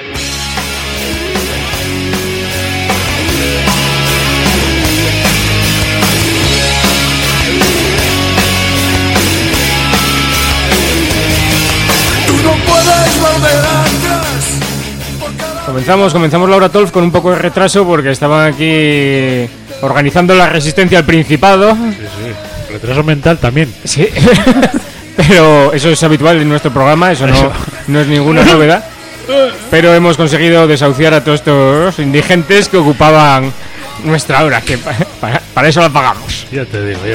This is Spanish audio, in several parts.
Comenzamos Laura Tolf con un poco de retraso porque estaban aquí organizando la resistencia al Principado. Sí, retraso mental también. Sí, pero eso es habitual en nuestro programa, eso no es ninguna novedad. Pero hemos conseguido desahuciar a todos estos indigentes que ocupaban nuestra hora, que para eso la pagamos. Ya te digo.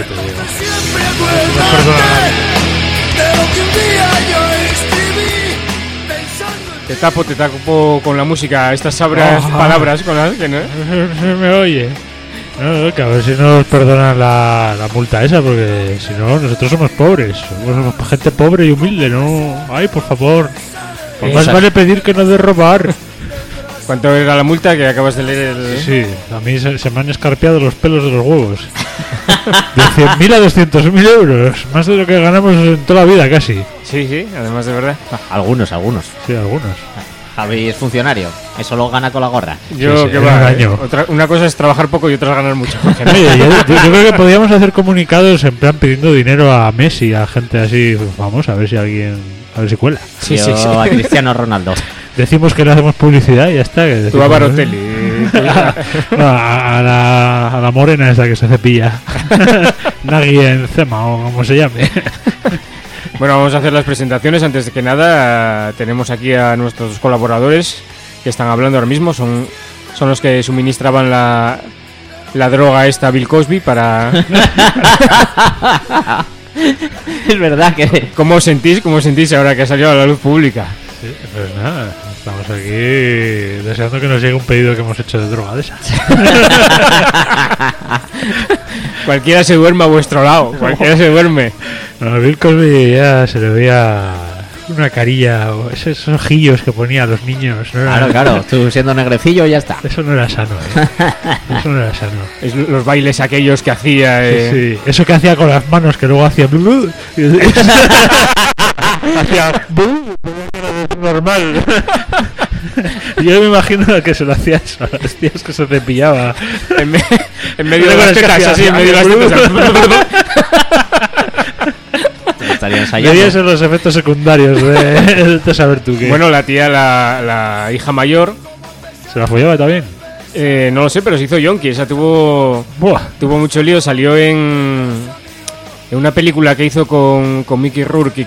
Te tapo con la música, estas sabrás palabras con las que no se me oye. No, que a ver si nos perdonan la multa esa, porque si no, nosotros somos pobres. Somos gente pobre y humilde, ¿no? Ay, por favor. Pues más vale pedir que no de robar. ¿Cuánto era la multa que acabas de leer? Sí, a mí se me han escarpeado los pelos de los huevos. De 100.000 a 200.000 euros. Más de lo que ganamos en toda la vida, casi. Sí, además de verdad. Algunos. Sí, algunos. Javi es funcionario. Eso lo gana con la gorra. Yo sí, que va. Una cosa es trabajar poco y otra es ganar mucho. Oye, yo creo que podríamos hacer comunicados en plan pidiendo dinero a Messi, a gente así. Vamos a ver si cuela. Sí. A Cristiano Ronaldo. Decimos que le hacemos publicidad y ya está. Tú a Barotelli. A la morena esa que se cepilla. Nagui Encema o como se llame. Bueno, vamos a hacer las presentaciones. Antes de que nada, tenemos aquí a nuestros colaboradores que están hablando ahora mismo. Son los que suministraban la droga esta a Bill Cosby para... Es verdad que... ¿Cómo os sentís ahora que ha salido a la luz pública? Sí, pues nada, estamos aquí deseando que nos llegue un pedido que hemos hecho de droga de esa. Cualquiera se duerme a vuestro lado, cualquiera se duerme. No, a Bill Cosby ya se le veía una carilla, o esos ojillos que ponía a los niños. No claro, tú siendo negrecillo ya está. Eso no era sano, Eso no era sano. Es los bailes aquellos que hacía... Sí. Eso que hacía con las manos, que luego hacía... hacía... normal. Yo me imagino que se lo hacía eso, a los tíos que se cepillaba en medio de las tetas, así, en medio de las tetas. Estaría ensayando. Deberían ser los efectos secundarios de saber tú qué. Bueno, la tía, la hija mayor... ¿Se la follaba también? No lo sé, pero se hizo yonki. Esa tuvo mucho lío. Salió en una película que hizo con Mickey Rourke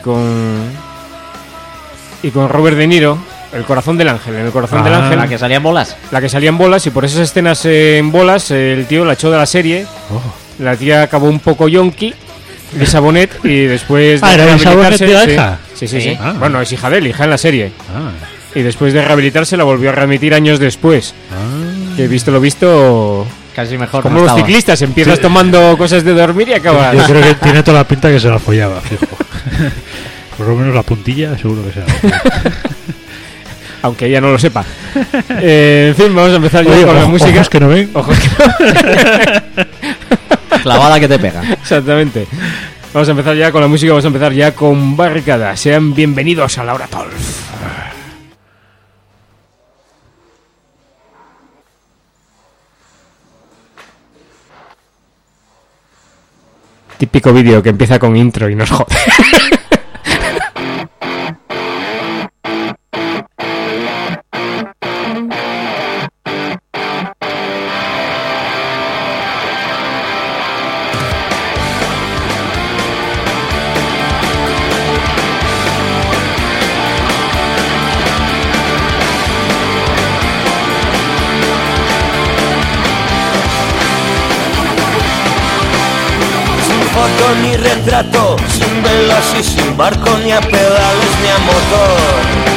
y con Robert De Niro, El corazón del ángel. En El corazón del ángel, la que salía en bolas. La que salía en bolas, y por esas escenas en bolas el tío la echó de la serie. La tía acabó un poco yonki, Lisa Bonet, y después de ¿era Lisa Bonet la hija? Sí. Bueno, es hija de él, hija en la serie. Y después de rehabilitarse la volvió a readmitir años después. Que visto lo visto... Casi mejor. Como los ciclistas, empiezas tomando cosas de dormir y acabas... Yo creo que tiene toda la pinta que se la follaba, fijo. Por lo menos la puntilla, seguro que sea. Aunque ella no lo sepa. En fin, vamos a empezar ya con la música. Ojos que no ven. Ojos que no ven. Clavada que te pega. Exactamente. Vamos a empezar ya con la música, vamos a empezar ya con Barricada. Sean bienvenidos a Laura Tolf. Típico vídeo que empieza con intro y nos jode. Ni retrato, sin velas y sin barco, ni a pedales ni a motor.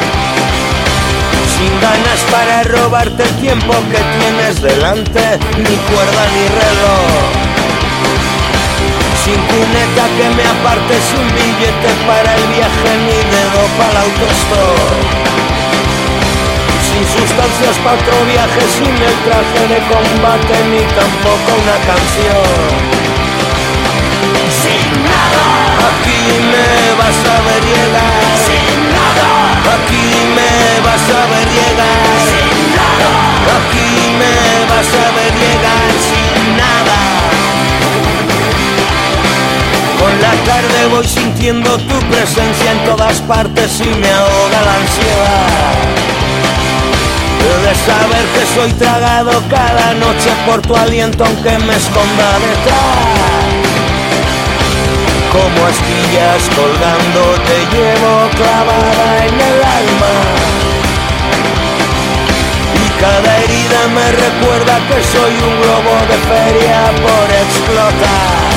Sin ganas para robarte el tiempo que tienes delante, ni cuerda ni reloj. Sin cuneta que me aparte, sin billete para el viaje, ni dedo para el autostop. Sin sustancias para otro viaje, sin el traje de combate, ni tampoco una canción. Aquí me vas a ver llegar, sin nada. Aquí me vas a ver llegar sin nada. Aquí me vas a ver llegar sin nada. Con la tarde voy sintiendo tu presencia en todas partes y me ahoga la ansiedad de saber que soy tragado cada noche por tu aliento aunque me esconda detrás. Como astillas colgando te llevo clavada en el alma y cada herida me recuerda que soy un globo de feria por explotar.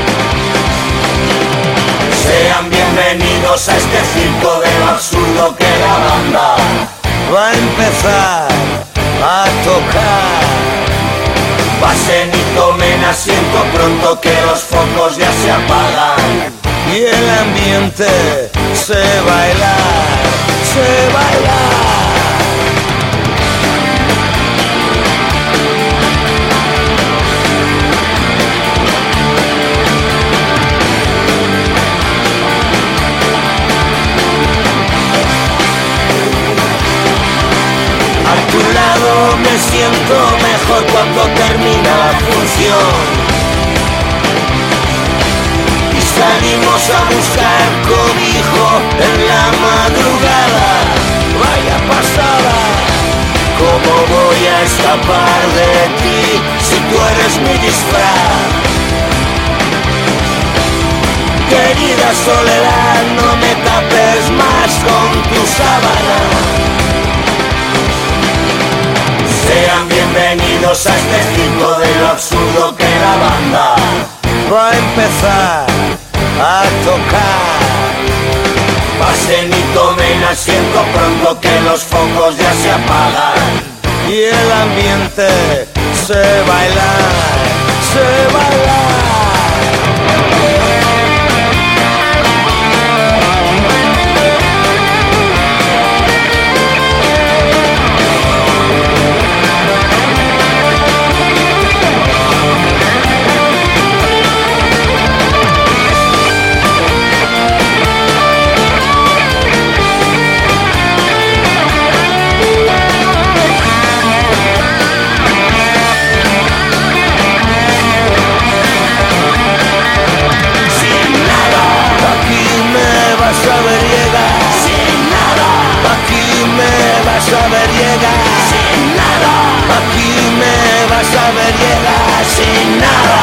Sean bienvenidos a este circo de lo absurdo que la banda va a empezar a tocar. Pasen y tomen asiento pronto que los focos ya se apagan y el ambiente se bailar, se bailar. A tu lado me siento mejor cuando termina la función y salimos a buscar cobijo en la madrugada. Vaya pasada, ¿cómo voy a escapar de ti si tú eres mi disfraz? Querida soledad, no me tapes más con tu sábana. Sean bienvenidos a este circo de lo absurdo que la banda va a empezar a tocar. Pasen y tomen asiento pronto que los focos ya se apagan y el ambiente se bailar, se bailar. Vas a ver llegar sin nada. Aquí me vas a ver llegar sin nada. Aquí me vas a ver llegar sin nada.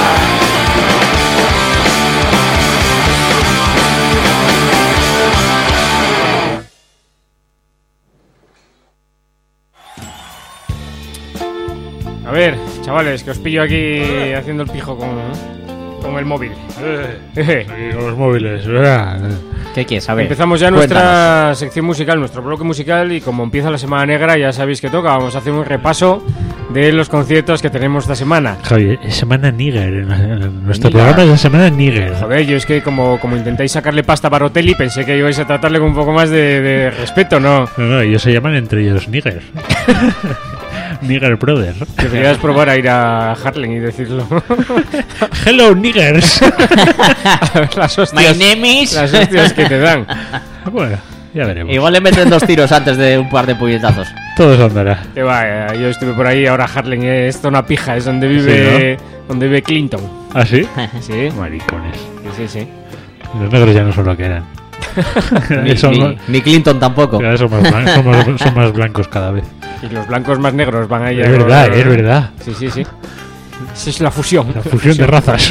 A ver, chavales, que os pillo aquí haciendo el pijo con el móvil. Aquí con los móviles, ¿verdad? ¿Qué quieres saber? Empezamos ya nuestra sección musical, nuestro bloque musical, y como empieza la Semana Negra, ya sabéis que toca. Vamos a hacer un repaso de los conciertos que tenemos esta semana. Javi, es semana Níger. Nuestro programa es la semana Níger. Joder, yo es que como intentáis sacarle pasta a Barotelli, pensé que ibais a tratarle con un poco más de respeto, ¿no? No, ellos se llaman entre ellos Níger. Níger Brother. Deberías probar a ir a Harlem y decirlo. Hello, niggers. A ver, las hostias, My name is... las hostias que te dan. Bueno, ya veremos. Igual le meten 2 tiros antes de un par de puñetazos. Todo se andará. Que va, yo estuve por ahí, ahora Harlem es zona pija, es donde vive, Sí, donde vive Clinton. ¿Ah, sí? Sí, Maricones. sí. Los negros ya no son lo que eran. Ni Clinton tampoco. Cada vez son más blancos cada vez. Y los blancos más negros van ahí. Es verdad, es verdad. Sí. Esa es la fusión. La fusión de razas.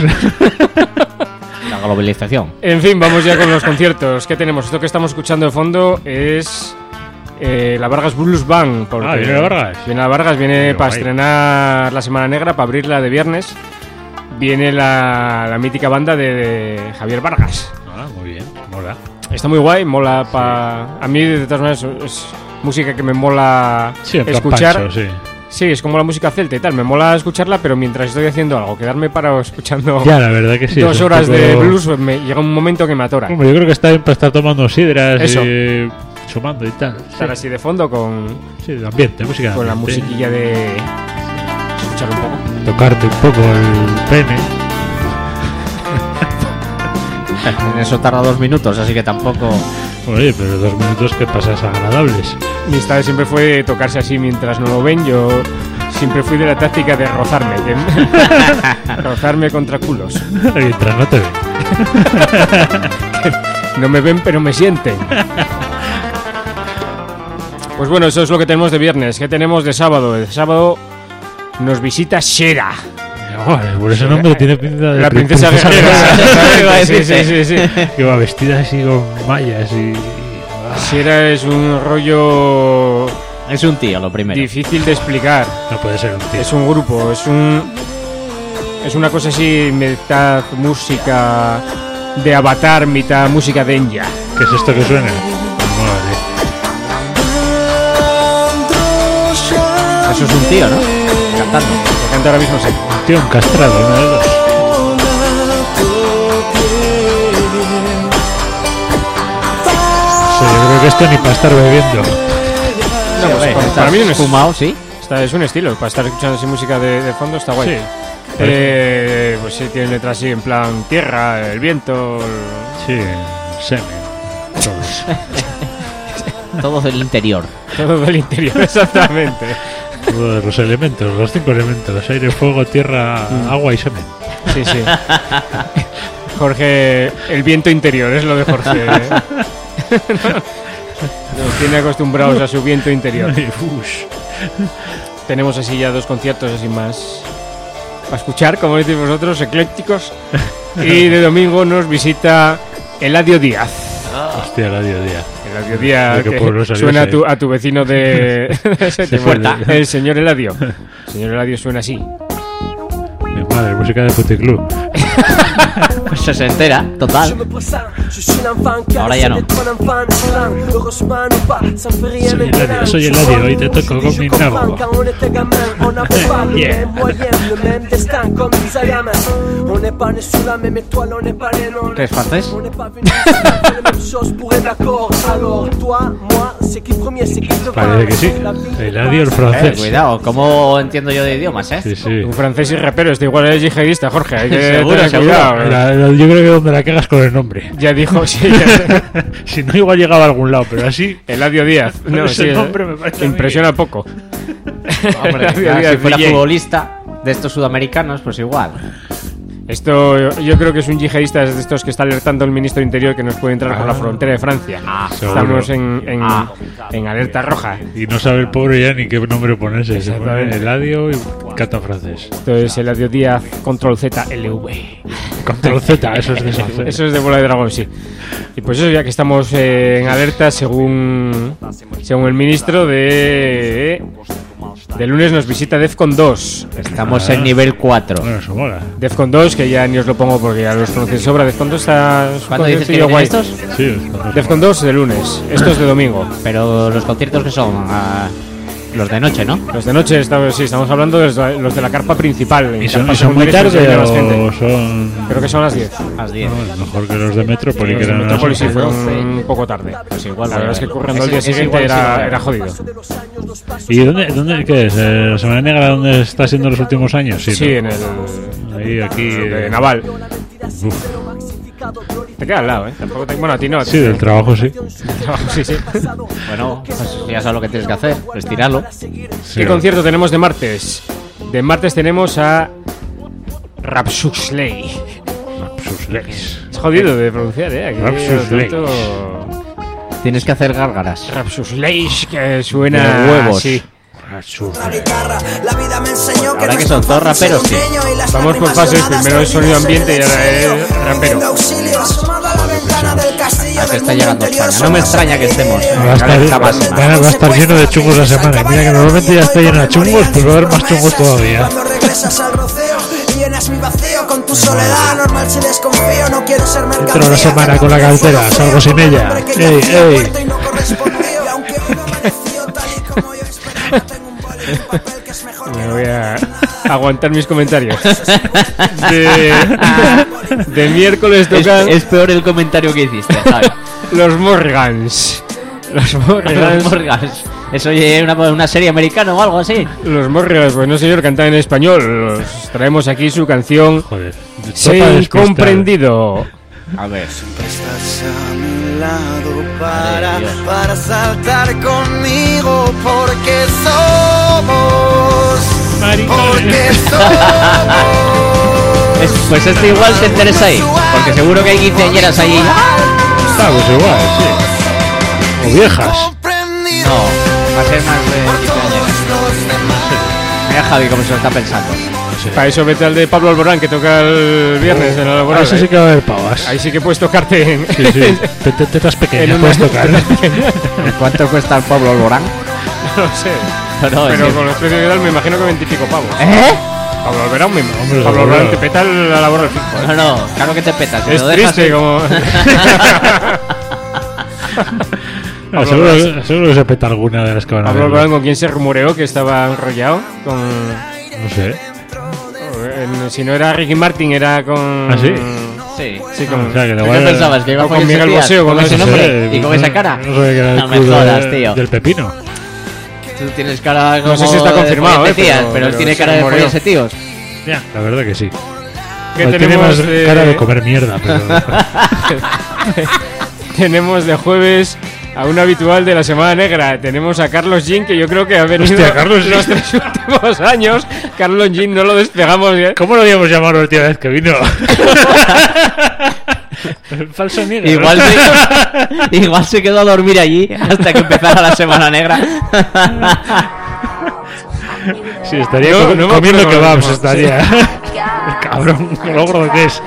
La globalización. En fin, vamos ya con los conciertos. ¿Qué tenemos? Esto que estamos escuchando de fondo es la Vargas Blues Band. ¿Viene la Vargas? Viene la Vargas, viene Qué para guay. estrenar la Semana Negra, para abrirla de viernes. Viene la mítica banda de Javier Vargas. Ah, muy bien, mola. Está muy guay, mola a mí de todas maneras es música que me mola Sí, en plan escuchar. Pancho, sí. Sí, es como la música celta y tal, me mola escucharla, pero mientras estoy haciendo algo, quedarme parado escuchando Ya, la verdad que sí. 2 es un horas poco- de blues, llega un momento que me atora. Hombre, yo creo que está bien para estar tomando sidras Eso. y sumando y tal. Estar así de fondo con Sí, de ambiente, música de la ambiente. musiquilla de escuchar un poco. Tocarte un poco el pene. En eso tarda 2 minutos, así que tampoco... Oye, pero 2 minutos que pasas agradables. Mi estado siempre fue tocarse así mientras no lo ven. Yo siempre fui de la táctica de rozarme. Rozarme contra culos. Mientras no te ven. No me ven, pero me sienten. Pues bueno, eso es lo que tenemos de viernes. ¿Qué tenemos de sábado? El sábado nos visita Shera. Joder, por ese nombre tiene pinta de La princesa guerrera. Sí. Que va vestida así con mallas y... Shera es un rollo Es un tío, lo primero. difícil de explicar. No puede ser un tío. Es un grupo, es una cosa así, mitad música de Avatar, mitad música de Enya. ¿Qué es esto que suena? Madre. Eso es un tío, ¿no? Cantando. Que canta ahora mismo, sí. Un tío encastrado, uno de dos. Sí, yo creo que esto ni para estar bebiendo. No, pues, para mí no es fumado, sí. es un estilo, para estar escuchando así música de fondo está guay. Sí. Pues sí, tiene letras así en plan tierra, el viento. Sí, semen. Todo del interior. Todo del interior, exactamente. Todos los elementos, los 5 elementos: aire, fuego, tierra, agua y semen. Sí. Jorge, el viento interior es lo de Jorge. Nos tiene acostumbrados a su viento interior. Tenemos así ya 2 conciertos así más para escuchar, como decís vosotros, eclécticos. Y de domingo nos visita Eladio Díaz. Hostia, Eladio Díaz. Eladio Díaz, ¿De qué que pueblo salió suena ese? a tu vecino de Puerta. El señor Eladio. El señor Eladio suena así. Mi madre, música de puticlub. Pues se entera, total. Ahora ya no. Soy Eladio, hoy te toco con mi nabo. ¿Qué es francés? Parece que sí. Eladio el francés. Cuidado, ¿cómo entiendo yo de idiomas, Sí, sí. Un francés y rapero, este igual es yihadista, Jorge. Hay que Seguro, tener seguro. cuidado. Yo creo que donde la cagas con el nombre. Ya dijo, sí, Si no, igual llegaba a algún lado, pero así. Eladio Díaz. No, Ese sí, nombre me parece a mí. impresiona poco. Hombre, Eladio claro, Díaz, si fuera DJ. futbolista de estos sudamericanos, pues igual. Esto yo creo que es un yihadista de estos que está alertando al ministro Interior que nos puede entrar por la frontera de Francia. Estamos en alerta roja. Y no sabe el pobre ya ni qué nombre ponerse. Se pone Exactamente. Eladio y canta francés. Esto es Eladio Díaz, Control Z, LV. Control Z, eso es de Sancer. Eso es de Bola de Dragón, sí. Y pues eso, ya que estamos en alerta, según el ministro, de lunes nos visita Defcon 2. Estamos en nivel 4. Bueno, eso mola. Defcon 2, que ya ni os lo pongo porque ya los conocéis de sobra. Defcon 2 está... ¿Cuándo dices que conciertillo vienen guay. estos? Sí, Defcon 2 de lunes, esto es de domingo. Pero los conciertos que son los de noche, ¿no? Los de noche, estamos hablando de los de la carpa principal. En ¿Y son, carpas y son muy secundarias tarde hay menos gente. o son...? Creo que son las 10. A las 10. No, mejor que los de Metrópoli, que Los de eran las Metrópolis sí 11. fueron un poco tarde. Pues igual. La verdad es que corriendo el Ese- día ese siguiente igual sí lo veo. era jodido. ¿Y dónde qué es? ¿La Semana Negra dónde está siendo los últimos años? Sí, ¿no? en el Ahí, aquí... de Naval. Te queda al lado, ¿eh? Tampoco bueno, a ti no. Sí, del trabajo, sí. Sí. Bueno, pues ya sabes lo que tienes que hacer, estirarlo. ¿Qué concierto tenemos de martes? De martes tenemos a Rapsusley. Sus legs. Es jodido de pronunciar, ¿eh? Aquí Rapsusley. Tienes que hacer gárgaras. Rapsusley, que suena De huevos. así. Ahora que son todos raperos, tío. Vamos por fases, primero es sonido ambiente y ahora es rapero. A que está llegando España. No me extraña que estemos. Va a estar lleno de chungos la semana. Y mira que normalmente ya está lleno de chungos, pues va a haber más chungos todavía. Entro la semana con la cartera, salgo sin ella. ¡Ey! Me voy a aguantar mis comentarios. De miércoles tocan Es peor el comentario que hiciste, ¿sabes? los Morgans. Los Morgans. Los Morgans. ¿Eso oye una serie americana o algo así? Los Morgans, pues no señor, cantan en español. Os traemos aquí su canción Joder. Sé incomprendido. A ver. Estás a mi lado para saltar conmigo, porque somos Pues este igual te interesa ahí, porque seguro que hay quinceañeras allí. Pues igual, sí. O viejas. No, va a ser más de quinceañeras. Mira Javi cómo se lo está pensando. Para eso vete al de Pablo Alborán, que toca el viernes en la laboral. Eso sí que va a haber pavas. Ahí sí que puedes tocarte en... Sí. Tetas pequeñas puedes tocar. ¿Cuánto cuesta el Pablo Alborán? No sé. Pero Con los precios de tal me imagino que 20 y pico pavos. Pablo Alborán, Hombre, Pablo Alborán te peta la laboral fijo. No, claro que te petas. Es triste como... Seguro que se peta alguna de las que van a Pablo ver. Alborán, ¿con quién se rumoreó que estaba enrollado? Con... No sé. Si no era Ricky Martin, era con... ¿Ah, sí? Sí. Sí, con... O sea, que le ¿Qué voy a- pensabas? ¿Que iba o con con Miguel ese Bosé o con con ese ese nombre? sé, ¿Y con esa cara? No sabía que era el No me club jodas, tío. del pepino. Tú tienes cara como No sé si está de confirmado, folletías, pero él pero tiene se cara de rumoreó. folles tíos. Ya, la verdad que sí. ¿Qué Tiene tenemos más de... cara de comer mierda, pero... Tenemos de jueves a un habitual de la Semana Negra. Tenemos a Carlos Jean, que yo creo que ha venido Hostia, Carlos los 3 últimos años. Carlos Jean no lo despegamos bien. ¿Cómo lo habíamos llamado la última vez que vino? El falso negro. Igual se quedó a dormir allí hasta que empezara la Semana Negra. Sí, estaría No, no me comiendo acuerdo kebabs, cómo- estaría. El cabrón, lo gordo que es.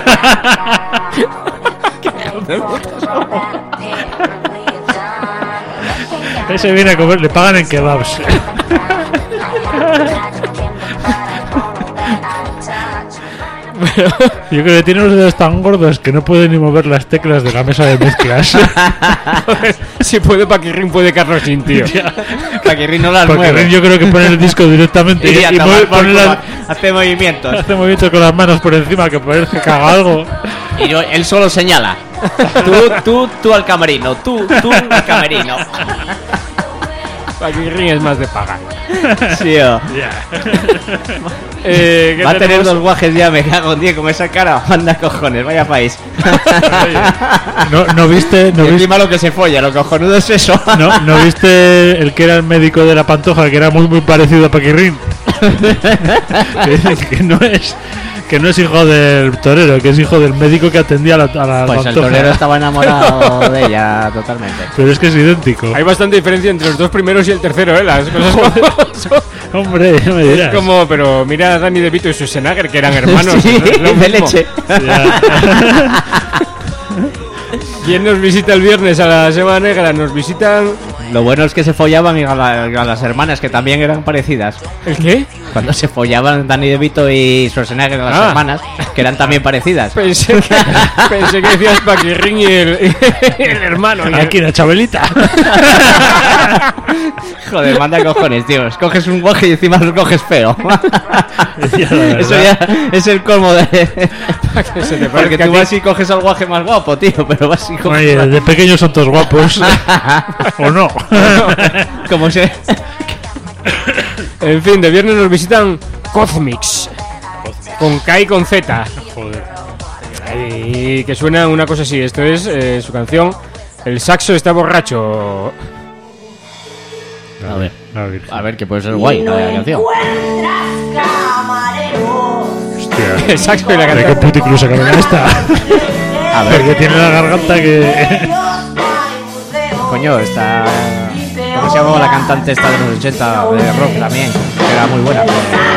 Ese viene a comer, le pagan en kebabs. Yo creo que tiene los dedos tan gordos que no puede ni mover las teclas de la mesa de mezclas. Si puede Paquirrín, puede Carlos Jean, tío. Paquirrín no las Porque mueve. yo creo que pone el disco directamente Iría a y tomar por pone culo, hace movimientos. hace movimientos con las manos por encima que parece que caga algo. Y él solo señala. Tú al camerino. Tú al camerino. Paquirrín es más de pagar. Sí, oh. ¿Qué Va a tener tenemos? 2 guajes ya, me cago en 10 con esa cara. Manda cojones, vaya país. ¿No viste? Y encima lo que se folla, lo cojonudo es eso. ¿No viste el que era el médico de la Pantoja, que era muy parecido a Paquirrín? Que dicen que no es hijo del torero, que es hijo del médico que atendía a la Pues el Pantoja. torero estaba enamorado de ella totalmente. Pero es que es idéntico. Hay bastante diferencia entre los 2 primeros y el tercero, ¿eh? Las cosas como son. Hombre, ya me dirás. Es como, pero mira a Danny DeVito y Schwarzenegger, que eran hermanos. Sí, ¿no? Es lo de mismo. leche. Ya. ¿Quién nos visita el viernes a la Semana Negra? Nos visitan... Lo bueno es que se follaban a las hermanas, que también eran parecidas. ¿El qué? Cuando se follaban Danny DeVito y Schwarzenegger, las Ah. hermanas, que eran también parecidas. Pensé que decías Paquirrín y el hermano. y el- Aquí la Chabelita. Joder, manda cojones, tío. Coges un guaje y encima lo coges feo. Ya, la verdad. Eso ya es el colmo de... que se te Porque parezca tú a ti. vas y coges al guaje más guapo, tío. Pero vas y coges... Oye, de pequeños son todos guapos. ¿O no? Como se... En fin, de viernes nos visitan Cosmix. Con K y con Z. Joder. Y que suena una cosa así. Esto es su canción. El saxo está borracho. A ver, que puede ser guay la canción. Hostia. El saxo y la ¿De qué canción. puticlus sacaron esta? A ver, Porque tiene la garganta que... coño, esta... ¿Cómo se llamaba la cantante esta de los 80 de rock también? Que era muy buena.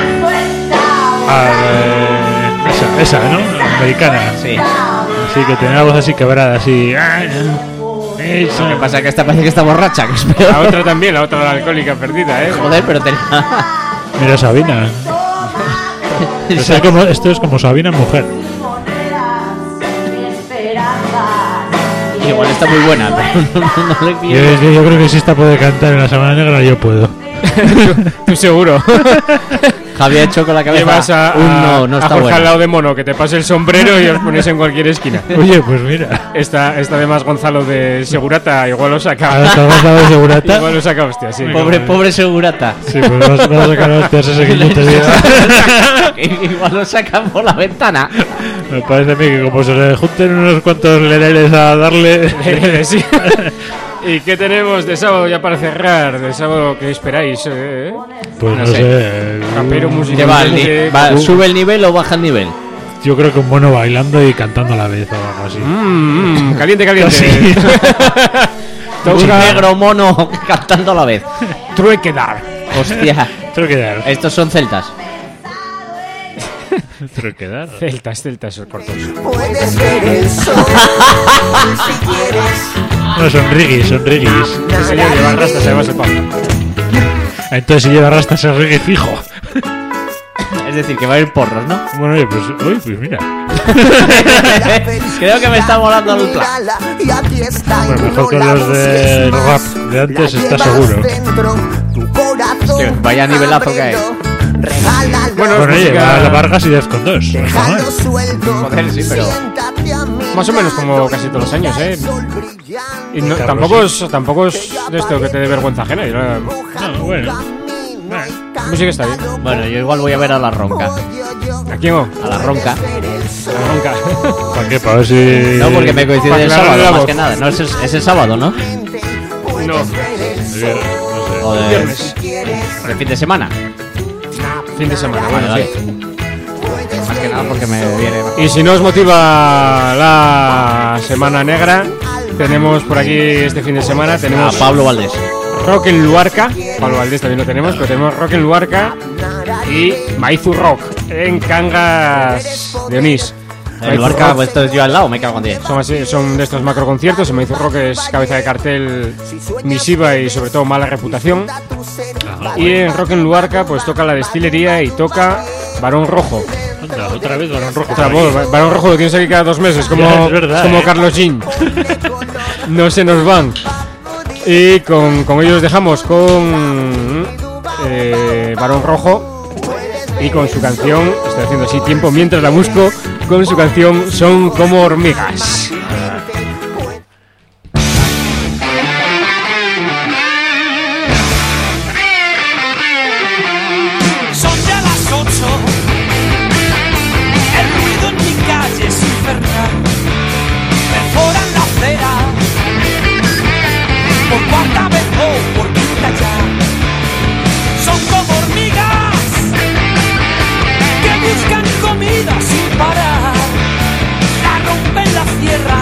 Esa, ¿no? Americana. Sí. Sí, que tenía la voz así quebrada, así... Lo que pasa es que esta parece que está borracha, que es peor. La otra también, la otra la alcohólica perdida, ¿eh? Joder, pero tenía... Mira Sabina. Esto es como Sabina mujer. Igual está muy buena, pero no le pillo. Yo creo que si esta puede cantar en la Semana Negra, yo puedo. Tú seguro. Javi ha hecho con la cabeza Llevas a no a está Jorge al buena. lado de Mono, que te pase el sombrero y os ponéis en cualquier esquina. Oye, pues mira. Esta además Gonzalo de Segurata igual lo Ahora saca. estamos de segurata. Igual lo saca, hostia, sí. Pobre segurata. Sí, pues vas a sacar hostias ese que yo te digo. Igual lo sacan por la ventana. Me parece a mí que como se le junten unos cuantos lereles a darle... Sí. ¿Y qué tenemos de sábado ya para cerrar? ¿De sábado qué esperáis? Pues no sé. Rapero, música. ¿Qué va? ¿Sube el nivel o baja el nivel? Yo creo que un mono bailando y cantando a la vez o algo así. Caliente, caliente. Sí. Un negro mono cantando a la vez. Trueque dar. Hostia. Truquedar. Estos son celtas. Truquedar. Celtas cortos. Puedes ver el sol si quieres. No, son rigis. Ese señor lleva rastas además el pavo. Entonces si lleva rastas es reggae fijo. Es decir, que va a ir porros, ¿no? Bueno, oye, pues mira. Creo que me está volando el plan. Bueno, mejor que los de rap de antes está seguro. Hostia, vaya nivelazo que hay. Bueno, Bueno, oye, música- va a la Vargas y Def con 2. No está mal. Joder, sí, pero... Más o menos como casi todos los años, Y no, Carlos, tampoco es de esto que te dé vergüenza ajena. No, bueno. La música está bien. Bueno, yo igual voy a ver a la Ronca. ¿A quién o? A la Ronca. La ronca. ¿Para qué? Para ver si... No, porque me coincide Para el aclarar la sábado, más voz. que nada. No, es el sábado, ¿no? No. O de... Viernes. ¿De fin de semana? Fin de semana, Vale, bueno, vale. sí. Más que nada porque me viene... Y si no os motiva la Semana Negra, tenemos por aquí este fin de semana, A tenemos Pablo Valdés. Rock en Luarca. Pablo Valdés también lo tenemos, pero tenemos Rock en Luarca y Maizu Rock en Cangas de Onís. El Luarca, pues esto es yo al lado, me cago en 10. Son de estos macro conciertos. Maizu Rock es cabeza de cartel misiva y sobre todo mala reputación. Y en Rock en Luarca pues toca La Destilería y toca Barón Rojo. Anda, otra vez Barón Rojo. Otra voz, Barón Rojo lo tienes aquí cada 2 meses, como, Ya, es verdad, como Carlos Jean. No se nos van. Y con ellos dejamos con Barón Rojo y con su canción, estoy haciendo así tiempo mientras la busco, con su canción Son como hormigas. Son ya las 8. El ruido en mi calle es infernal. Perforan la acera. Por cuarta vez o por quinta ya. Son como hormigas que buscan comida sin parar. La rompen, la cierran.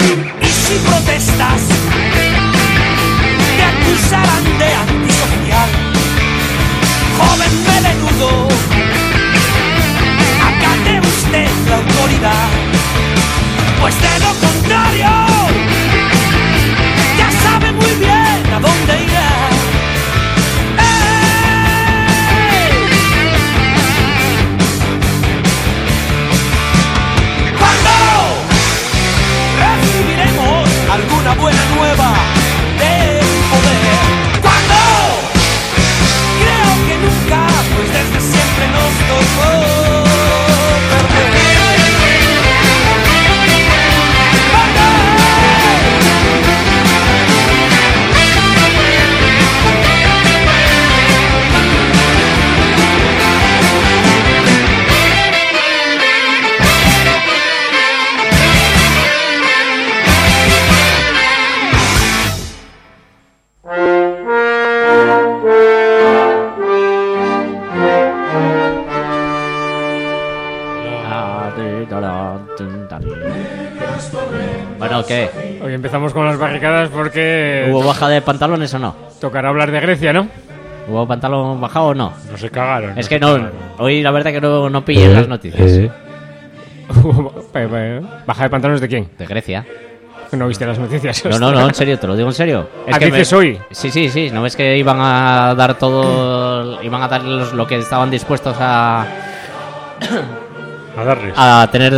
Y si protestas, te acusarán de antisocial. Joven melenudo, acate usted la autoridad, pues de lo contrario ya sabe muy bien a dónde irá. Alguna buena nueva del poder. Cuando creo que nunca, pues desde siempre nos tocó perder. Bueno, ¿qué? Hoy empezamos con las barricadas porque ¿Hubo baja de pantalones o no? tocará hablar de Grecia, ¿no? ¿Hubo pantalón bajado o no? No se cagaron. Es que no, hoy la verdad que no pillé las noticias. ¿Baja de pantalones de quién? De Grecia. No viste las noticias. No, en serio, te lo digo en serio. Es que dices hoy. Sí, ¿no ves que iban a dar todo, iban a dar lo que estaban dispuestos a darles. a tener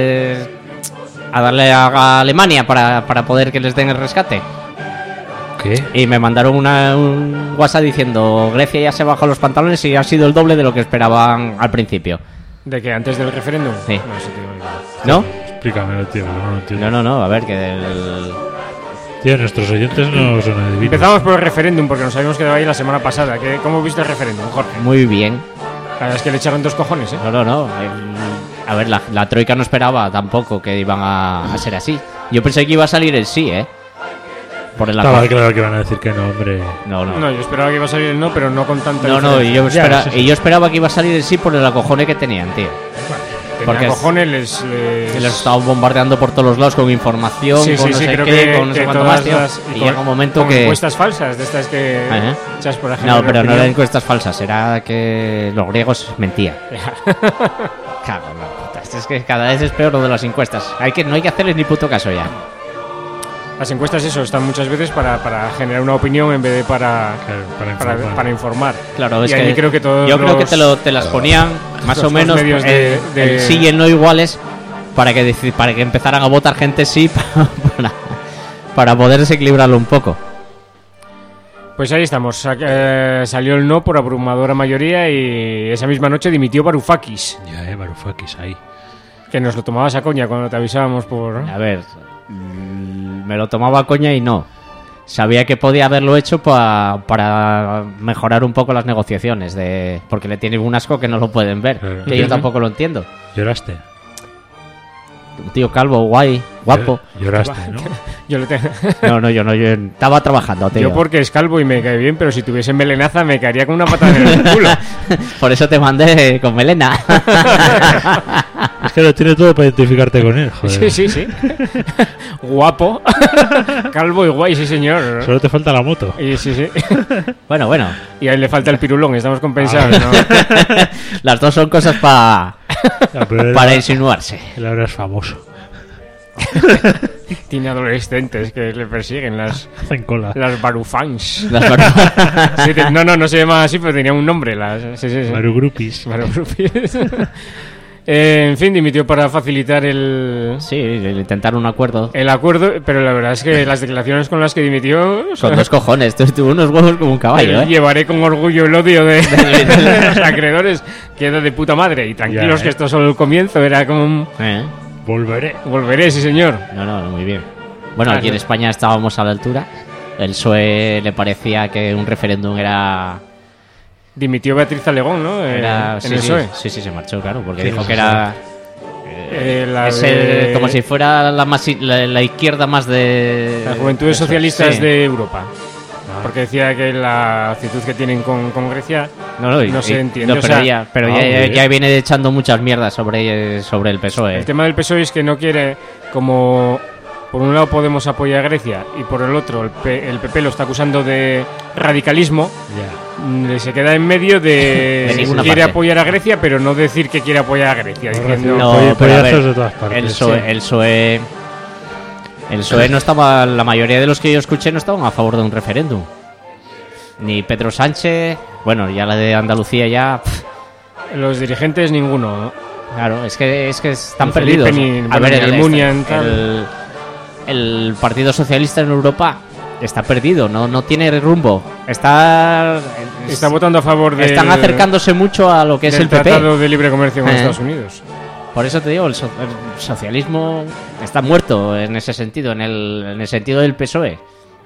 a darle a Alemania para poder que les den el rescate? ¿Qué? Y me mandaron un WhatsApp diciendo: Grecia ya se bajó los pantalones y ha sido el doble de lo que esperaban al principio. ¿De qué? ¿Antes del referéndum? Sí. No, eso te digo yo. ¿No? Explícamelo, tío, no lo entiendo. No, a ver, que Tío, nuestros oyentes no son adivinos. Empezamos por el referéndum porque nos habíamos quedado ahí la semana pasada. ¿Cómo viste el referéndum, Jorge? muy bien. La verdad es que le echaron 2 cojones, ¿eh? No. A ver, la troika no esperaba tampoco que iban a ser así. Yo pensé que iba a salir el sí, ¿eh? Por el Estaba acuerdo. claro que iban a decir que no, hombre. No. No, yo esperaba que iba a salir el no, pero no con tanta No, diferencia. y yo esperaba que iba a salir el sí por el acojone que tenían, tío. Tenía porque cojones Que los estaban bombardeando por todos los lados con información, con no sé creo qué, que, con no sé que cuánto todas más, tío. las- Y con- llega un momento con que... encuestas falsas, de estas que Ajá. echas por No, pero no eran encuestas falsas, era que los griegos mentían. Cago en la puta. Es que cada vez es peor lo de las encuestas. No hay que hacerles ni puto caso ya. Las encuestas, eso, están muchas veces para generar una opinión en vez de para informar. Claro, es Y ahí que creo que todos yo creo que los- te las ponían más o los menos medios de- el sí y el no iguales para que empezaran a votar gente sí para poderse equilibrarlo un poco. Pues ahí estamos. Salió el no por abrumadora mayoría y esa misma noche dimitió Varoufakis, Ya, Varoufakis ahí. que nos lo tomabas a coña cuando te avisábamos por... A ver, me lo tomaba a coña y no. Sabía que podía haberlo hecho para mejorar un poco las negociaciones, porque le tiene un asco que no lo pueden ver. Claro. Que yo tampoco lo entiendo. Lloraste. Un tío calvo, guapo. Lloraste, ¿no? Yo, le tengo- No, yo estaba trabajando, tío. yo porque es calvo y me cae bien, pero si tuviese melenaza me caería con una patada en el culo. Por eso te mandé con melena. Es que lo tiene todo para identificarte con él, joder. Sí. Guapo, calvo y guay, sí señor. Solo te falta la moto. Y sí. Bueno. Y a él le falta el pirulón, estamos compensados, ¿no? Las dos son cosas para Pero para insinuarse. él ahora es famoso. Tiene adolescentes que le persiguen, las Hacen cola. Varufans. Las barba- Sí, no se llama así, pero tenía un nombre. Sí. Marugrupis. Varufis. En fin, dimitió para facilitar Sí, intentar un acuerdo. el acuerdo, pero la verdad es que las declaraciones con las que dimitió Con 2 cojones. Tuvo unos huevos como un caballo, Llevaré con orgullo el odio de los acreedores, queda de puta madre. Y tranquilos Ya, que esto es solo el comienzo, era como un... Volveré. Volveré, sí señor. No, muy bien. Bueno, aquí en España estábamos a la altura. El PSOE le parecía que un referéndum era... Dimitió Beatriz Alegón, ¿no? En el PSOE. Sí, se marchó, claro, porque ¿Qué dijo es que eso? era... como si fuera la izquierda más de... Las juventudes eso, socialistas sí. de Europa. Porque decía que la actitud que tienen con Grecia no se entiende. No, o sea, pero ya viene echando muchas mierdas sobre el PSOE. el tema del PSOE es que no quiere como por un lado Podemos apoya a Grecia y por el otro el PP lo está acusando de radicalismo, se queda en medio de ninguna quiere parte. apoyar a Grecia, pero no decir que quiere apoyar a Grecia. Diciendo, No, Oye, pero a ver, pollazos de todas partes. el PSOE no estaba, la mayoría de los que yo escuché no estaban a favor de un referéndum. Ni Pedro Sánchez, bueno, ya la de Andalucía ya, los dirigentes ninguno, ¿no? claro, es que están Ni Felipe, perdidos. ni A ver, Almunia, tal. el Partido Socialista en Europa está perdido, no tiene rumbo. Está votando a favor de están acercándose mucho a lo que es el PP. Tratado de Libre Comercio con Eh. Estados Unidos. Por eso te digo, el socialismo está muerto en ese sentido, en el sentido del PSOE.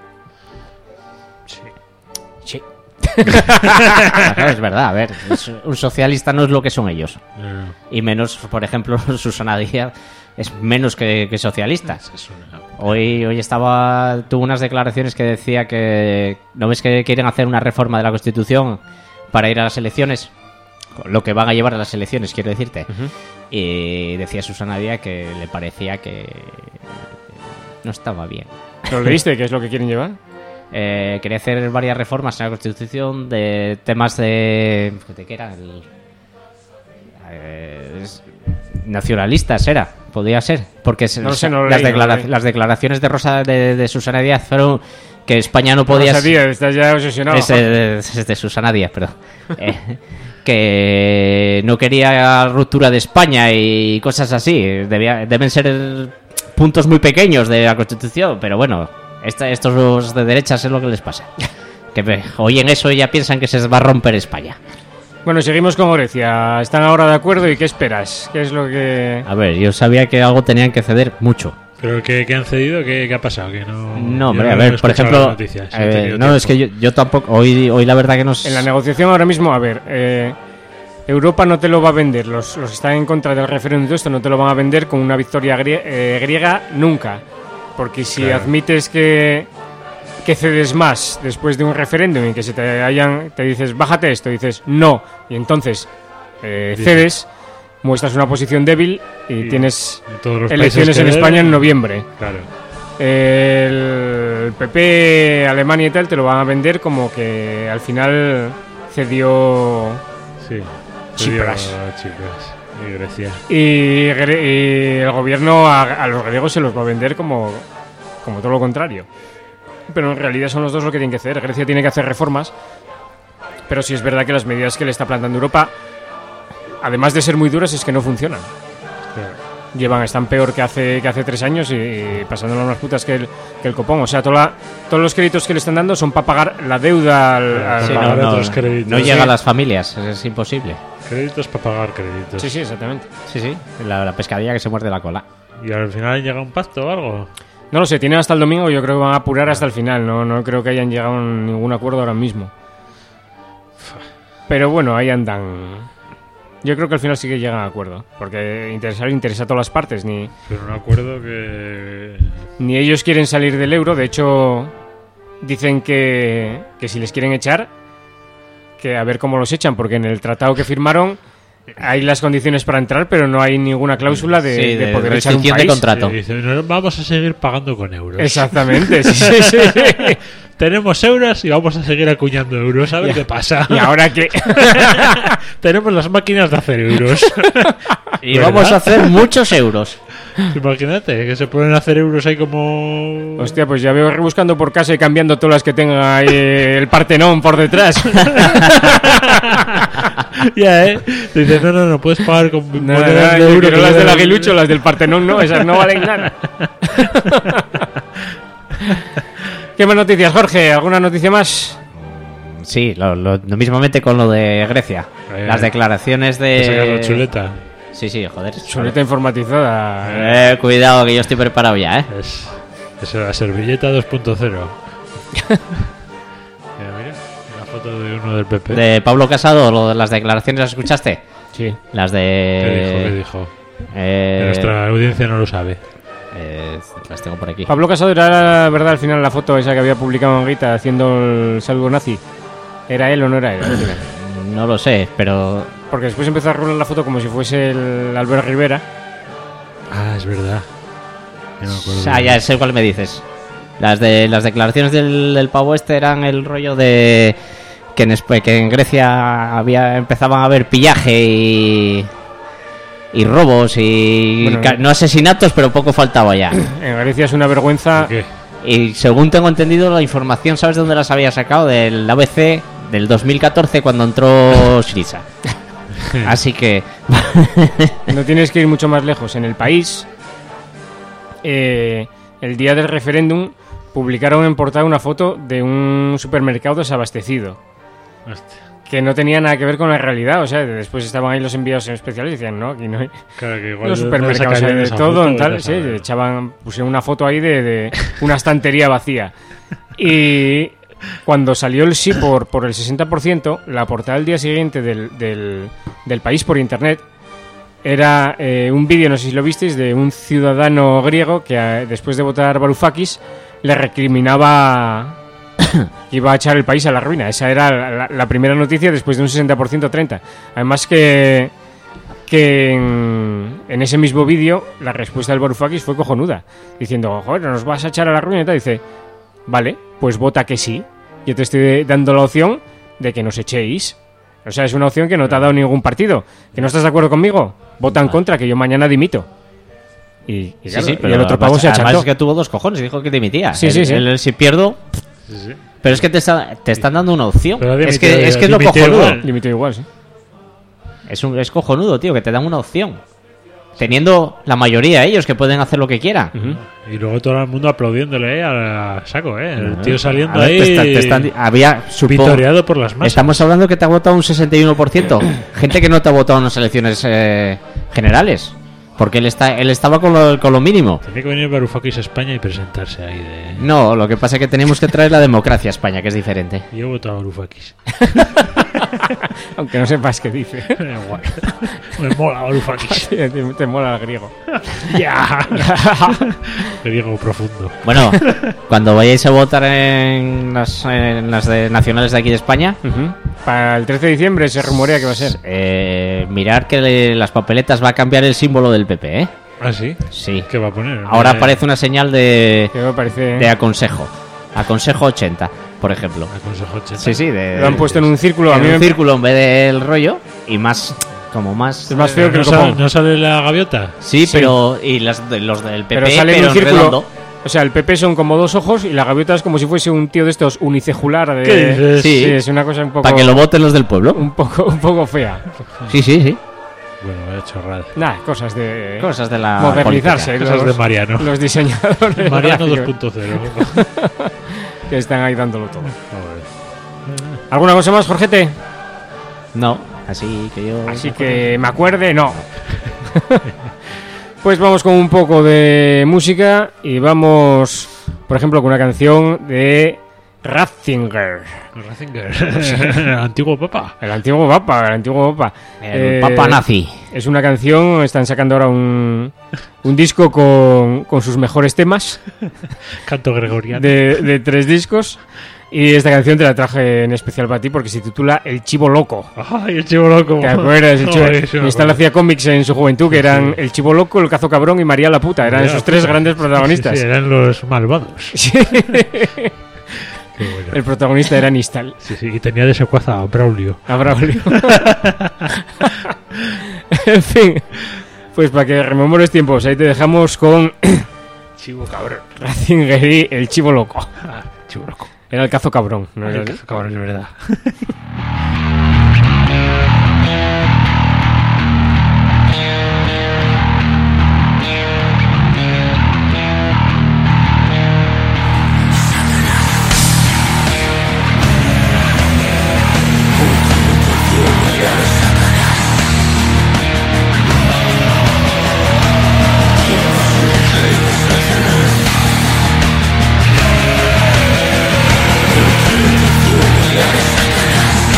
Sí. Es verdad, a ver, un socialista no es lo que son ellos. Y menos, por ejemplo, Susana Díaz es menos que socialista. Hoy tuvo unas declaraciones que decía que no ves que quieren hacer una reforma de la Constitución para ir a las elecciones, lo que van a llevar a las elecciones, quiero decirte. Y decía Susana Díaz que le parecía que no estaba bien. ¿Lo leíste? ¿Qué es lo que quieren llevar? Quería hacer varias reformas en la Constitución de temas ¿de qué era? Nacionalistas era, podía ser, porque No sé, no lo leí, no lo leí. las declaraciones de Susana Díaz fueron que España no podía Rosa Díaz, estás ya obsesionado. es de Susana Díaz, perdón. Que no quería ruptura de España y cosas así. Deben ser puntos muy pequeños de la Constitución, pero bueno, estos de derechas es lo que les pasa. Que oyen eso y ya piensan que se va a romper España. Bueno, seguimos con Grecia. ¿Están ahora de acuerdo y qué esperas? ¿Qué es lo que...? A ver, yo sabía que algo tenían que ceder mucho. ¿Pero qué han cedido? ¿Qué ha pasado? Que no, No, hombre, yo a no he ver, por escuchado ejemplo... las noticias, he tenido no, tiempo. es que yo tampoco... Hoy la verdad que no... En la negociación ahora mismo, a ver, Europa no te lo va a vender. Los que están en contra del referéndum de esto no te lo van a vender con una victoria griega nunca. Porque si Claro. admites que cedes más después de un referéndum y que te dices, bájate esto, dices, no, y entonces cedes, muestras una posición débil y tienes En todos los elecciones países que en España deben, en noviembre. Claro. El PP, Alemania y tal te lo van a vender como que al final cedió Sí. Chipras. Chipras y Grecia. y el gobierno a los griegos se los va a vender como todo lo contrario. Pero en realidad son los dos lo que tienen que hacer. Grecia tiene que hacer reformas, pero sí es verdad que las medidas que le está plantando Europa, además de ser muy duras, es que no funcionan. Claro. Están peor que hace 3 años y pasándolo unas putas que el copón. O sea, todos los créditos que le están dando son para pagar la deuda al Sí, pagar no otros créditos. no llega a las familias, es imposible. Créditos para pagar créditos. Sí, sí, exactamente. Sí, la pescadilla que se muerde la cola. ¿Y al final llega un pacto o algo? No lo sé, tienen hasta el domingo, yo creo que van a apurar hasta el final, no creo que hayan llegado a ningún acuerdo ahora mismo. Pero bueno, ahí andan. Yo creo que al final sí que llegan a acuerdo, porque interesa a todas las partes, Pero un acuerdo que... ni ellos quieren salir del euro, de hecho dicen que si les quieren echar, que a ver cómo los echan, porque en el tratado que firmaron hay las condiciones para entrar, pero no hay ninguna cláusula de poder echar un restricción de país. contrato. Sí, dice, "No, vamos a seguir pagando con euros. Exactamente, sí. Tenemos euros y vamos a seguir acuñando euros. A ver qué pasa. Y ahora que... Tenemos las máquinas de hacer euros. Y ¿Verdad? vamos a hacer muchos euros. Imagínate que se pueden hacer euros ahí como... Hostia, pues ya veo rebuscando por casa y cambiando todas las que tenga ahí el Partenón por detrás. Ya, dices, no, puedes pagar con monedas Nada, de yo euro. quiero que las ya- del aguilucho, las del Partenón no, esas no valen nada. ¿Qué más noticias, Jorge? ¿Alguna noticia más? Sí, lo mismamente con lo de Grecia. Las declaraciones Te sacas la de... chuleta. Sí, joder. Chuleta informatizada. Cuidado, que yo estoy preparado ya, ¿eh? Es la servilleta 2.0. Mira, una foto de uno del PP. De Pablo Casado, las declaraciones, ¿las escuchaste? Sí. Las ¿Qué dijo? Que nuestra audiencia no lo sabe. las tengo por aquí. Pablo Casado era, la verdad, al final la foto esa que había publicado en Guita haciendo el saludo nazi. ¿Era él o no era él? Al final? No lo sé, pero... Porque después empezó a rolar la foto como si fuese el Albert Rivera. Ah, es verdad. Ya me acuerdo. Ya sé cuál me dices. Las declaraciones del pavo este eran el rollo de que en Grecia empezaban a haber pillaje y robos y Bueno, no asesinatos, pero poco faltaba ya. En Grecia es una vergüenza. ¿Qué? Y según tengo entendido, la información, ¿sabes de dónde las había sacado? Del ABC del 2014, cuando entró Syriza. Así que... No tienes que ir mucho más lejos. En el país, el día del referéndum, publicaron en portada una foto de un supermercado desabastecido, Hostia. que no tenía nada que ver con la realidad. O sea, después estaban ahí los enviados especiales y decían, no, aquí no hay... Claro que igual Los no supermercados, sacarían de esa todo, foto, tal, vete a sí, saber. pusieron una foto ahí de una estantería vacía. Y cuando salió el sí por el 60%, la portada del día siguiente del país por internet era un vídeo, no sé si lo visteis, de un ciudadano griego que después de votar Varoufakis le recriminaba que iba a echar el país a la ruina. Esa era la primera noticia después de un 60% 30%. Además que en ese mismo vídeo la respuesta del Varoufakis fue cojonuda, diciendo, joder, nos vas a echar a la ruina, y tal. Dice, vale, pues vota que sí. Yo te estoy dando la opción de que nos echéis. O sea, es una opción que no te ha dado ningún partido. ¿Que no estás de acuerdo conmigo? Vota en contra, que yo mañana dimito. Y claro, sí, y pero el otro pavo se además achantó. es que tuvo 2 cojones y dijo que dimitía. Sí, sí, sí. Si pierdo... Sí, sí. Pero es que te están dando una opción. Pero Es dimitió- que es lo dimitió cojonudo. igual. Dimitió igual, sí. Es cojonudo, tío, que te dan una opción. Teniendo la mayoría ellos que pueden hacer lo que quieran. Y luego todo el mundo aplaudiéndole a saco, El tío saliendo A ver, ahí había, supongo, vitoreado por las masas. estamos hablando que te ha votado un 61%. Gente que no te ha votado en las elecciones generales. Porque él estaba con lo mínimo. Tenía que venir Varoufakis a España y presentarse ahí de... No, lo que pasa es que tenemos que traer la democracia a España, que es diferente. Yo he votado a Varoufakis. Aunque no sepas qué dice. Me da igual. Me mola Varoufakis. te mola el griego. Ya. Griego profundo. Bueno, cuando vayáis a votar en las nacionales de aquí de España, Para el 13 de diciembre se rumorea que va a ser. mirar que las papeletas va a cambiar el símbolo del PP, ¿eh? ¿Ah, sí? Sí. ¿Qué va a poner? Ahora aparece una señal de Que me parece... aconsejo. Aconsejo 80, por ejemplo. Aconsejo 80. Sí, sí. Lo han puesto en un círculo. A mí en un me... círculo en vez del rollo y más... Como más... Es más feo que ¿No el sale, copón. ¿No sale la gaviota? Sí, pero... Y los del PP, Pero sale en un en círculo. redondo. O sea, el PP son como 2 ojos y la gaviota es como si fuese un tío de estos unicejular. De... ¿Qué dices? Sí. Sí, es una cosa un poco... Para que lo voten los del pueblo. un poco fea. Sí, sí, sí. Bueno, vaya chorrada. Nada, cosas de... Cosas de la modernizarse. política. Cosas de Mariano. Los diseñadores Mariano gráficos 2.0. que están ahí dándolo todo. Joder. ¿Alguna cosa más, Jorgete? No, así que yo... Así que me acuerde, no. Pues vamos con un poco de música y vamos, por ejemplo, con una canción de Ratzinger, Ratzinger. Antiguo papa. el antiguo papa. El papa nazi. Es una canción, están sacando ahora un disco con sus mejores temas Canto gregoriano. de 3 discos. Y esta canción te la traje en especial para ti porque se titula El Chivo Loco. Ay, el chivo loco. ¿Te acuerdas? El chivo, Joder, sí me mi acuerdo. hacía cómics en su juventud que eran El Chivo Loco, El Cazo Cabrón y María la Puta. Eran María esos la 3 puta. grandes protagonistas. Sí, eran los malvados. Sí. Qué bueno. El protagonista era Nistal. Sí, sí, y tenía de secuaza a Braulio. A Braulio. En fin. Pues para que rememores tiempos, ahí te dejamos con Chivo cabrón. Ratzinger y El Chivo Loco. Chivo loco. Era el Cazo Cabrón. ¿No era El el- cabrón, es verdad. Satanás.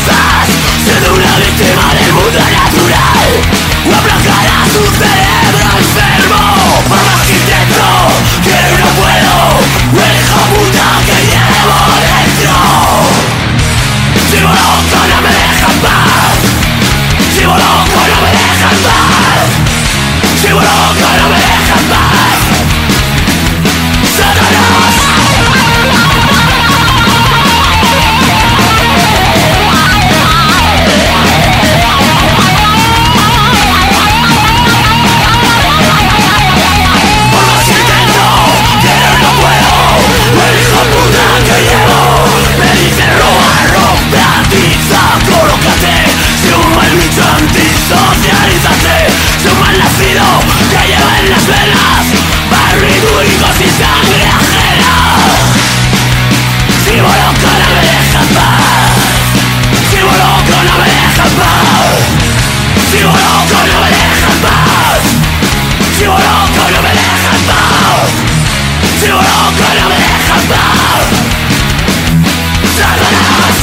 estás siendo una víctima del mundo natural. No aplacará tu cerebro enfermo. Por más que intento, quiero y no puedo. El hijo puta que llevo dentro. Sigo loco, no me deja en paz. Sigo loco, no me deja en paz. Sigo loco, no me deja en paz. Satanás. Colócate, si un mal bicho antisocialízate. Si un mal nacido que lleva en las venas barbitúricos y sangre ajena. Si loco no me deja en paz. Si loco no me deja en paz. Si loco no me deja en paz. Si loco no me deja en paz. Si loco no me deja en paz. Satanás.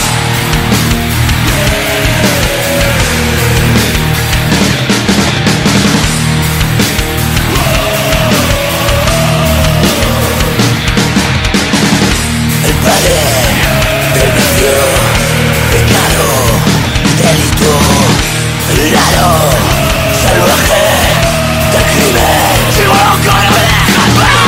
Raro, salvaje, del crimen. Sigo loco, no me deja en paz.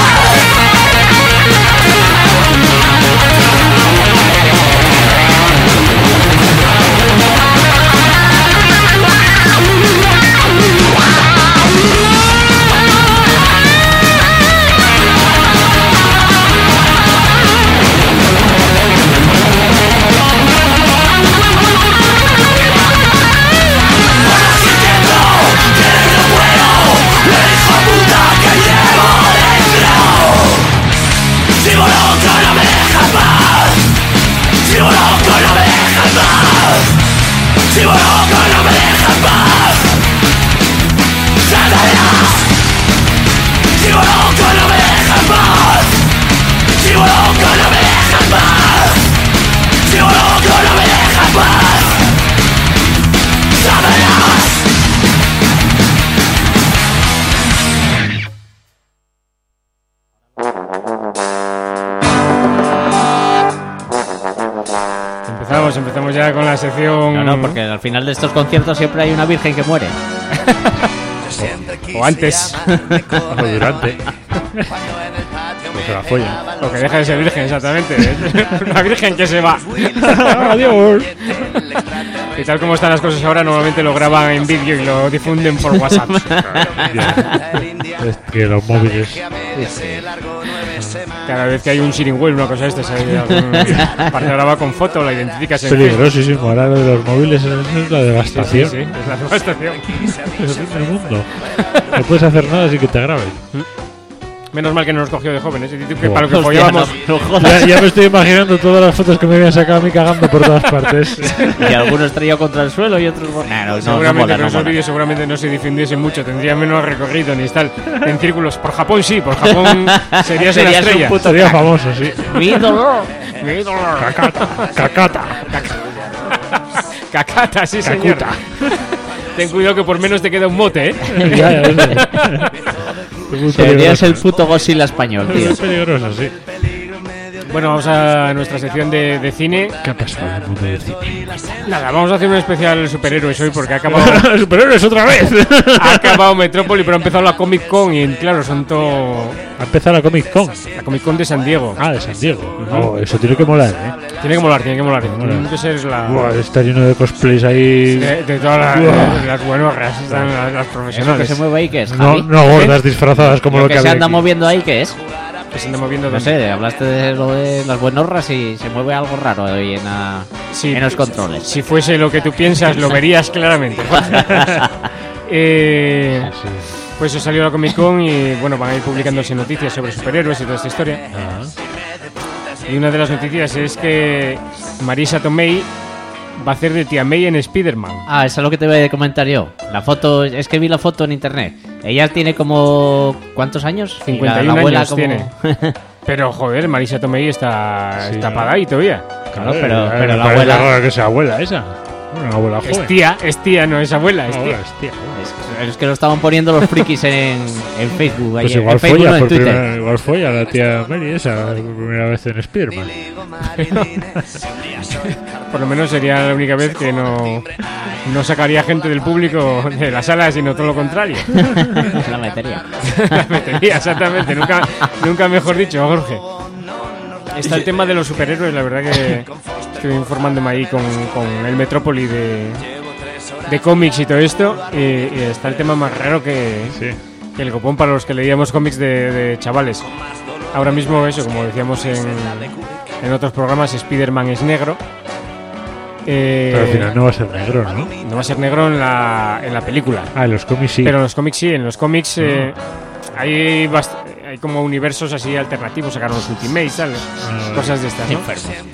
Si loco no me deja en paz. Satanás. Si loco no me deja en paz. Si loco no me deja en paz. Si loco no me deja en paz. Satanás. Empezamos ya con la sección. No, porque al final de estos conciertos siempre hay una virgen que muere. O antes. O durante. O se la follan. O que deja de ser virgen, exactamente. Una virgen que se va. Adiós. Y tal como están las cosas ahora, normalmente lo graban en vídeo y lo difunden por WhatsApp. Es que los móviles. Cada vez que hay un sharing wheel, una cosa de estas, parte graba con foto, la identificas en Peligrosísimo. Ahora lo de los móviles es la devastación. Sí, es la devastación. Es el fin del mundo. No puedes hacer nada sin que te graben. Menos mal que no nos cogió de jóvenes, que Buah. para lo que Hostia, follábamos. no jodas. Ya me estoy imaginando todas las fotos que me habían sacado a mí cagando por todas partes. Y algunos traído contra el suelo y otros... No Seguramente, mola, pero no esos mola. vídeos seguramente no se difundiesen mucho, tendrían menos recorrido ni tal. En círculos, por Japón sí, por Japón serías una Serías un estrella. puto Sería famoso, sí. Mi ídolo. Mi ídolo. Cacata. Cacata, sí señor. Ten cuidado que por menos te queda un mote, ¿eh? Ya. Serías el puto Godzilla español, tío. Es peligroso, sí. Bueno, vamos a nuestra sección de cine. ¿Qué ha pasado en el mundo del cine? Nada, vamos a hacer un especial superhéroes hoy porque ha acabado, ¡Superhéroes otra vez! ha acabado Metrópoli, pero ha empezado la Comic Con y claro, son todo... Ha empezado la Comic Con. La Comic Con de San Diego. Ah, de San Diego. Oh, eso tiene que molar, ¿eh? Tiene que molar, tiene que molar. molar. Tiene que ser la... Buah, está lleno de cosplays ahí. De todas Buah. las buenorras, están las ¿Eso que profesionales. se mueve ahí qué es, No, Javi? no gordas disfrazadas como Lo lo que que se había anda aquí. moviendo ahí qué es. Que se anda moviendo No sé, hablaste de lo de las buenorras y se mueve algo raro hoy Sí. en los controles. Si fuese lo que tú piensas, lo verías claramente. Sí. Pues eso salió la Comic Con y bueno, van a ir publicándose noticias sobre superhéroes y toda esta historia. Y una de las noticias es que Marisa Tomei va a hacer de tía May en Spider-Man. Ah, eso es lo que te voy a comentar yo. La foto, es que vi la foto en internet. Ella tiene como... ¿Cuántos años? Y 51 abuela años tiene. Pero joder, Marisa Tomei está Sí, para ahí todavía. Claro, pero me la parece abuela... raro que sea abuela esa. Una abuela joven. Es tía, no es abuela, es Ahora tía. es tía. Es que lo estaban poniendo los frikis en Facebook. Pues ahí, igual en Facebook, folla, no, en Twitter. igual folla la tía Mary esa por primera vez en Spiderman. Por lo menos sería la única vez que no sacaría gente del público de la sala, sino todo lo contrario. La metería. La metería, exactamente. Nunca mejor dicho, Jorge. Está el tema de los superhéroes, la verdad que estoy informándome ahí con el Metrópoli de cómics y todo esto. Y está el tema más raro que el copón para los que leíamos cómics de chavales. Ahora mismo eso, como decíamos en otros programas, Spider-Man es negro. Pero al final no va a ser negro, ¿no? No va a ser negro en la película. Ah, en los cómics sí. Pero en los cómics sí, en los cómics hay como universos así alternativos, sacaron los Ultimates, ¿sabes? Cosas de estas, ¿no?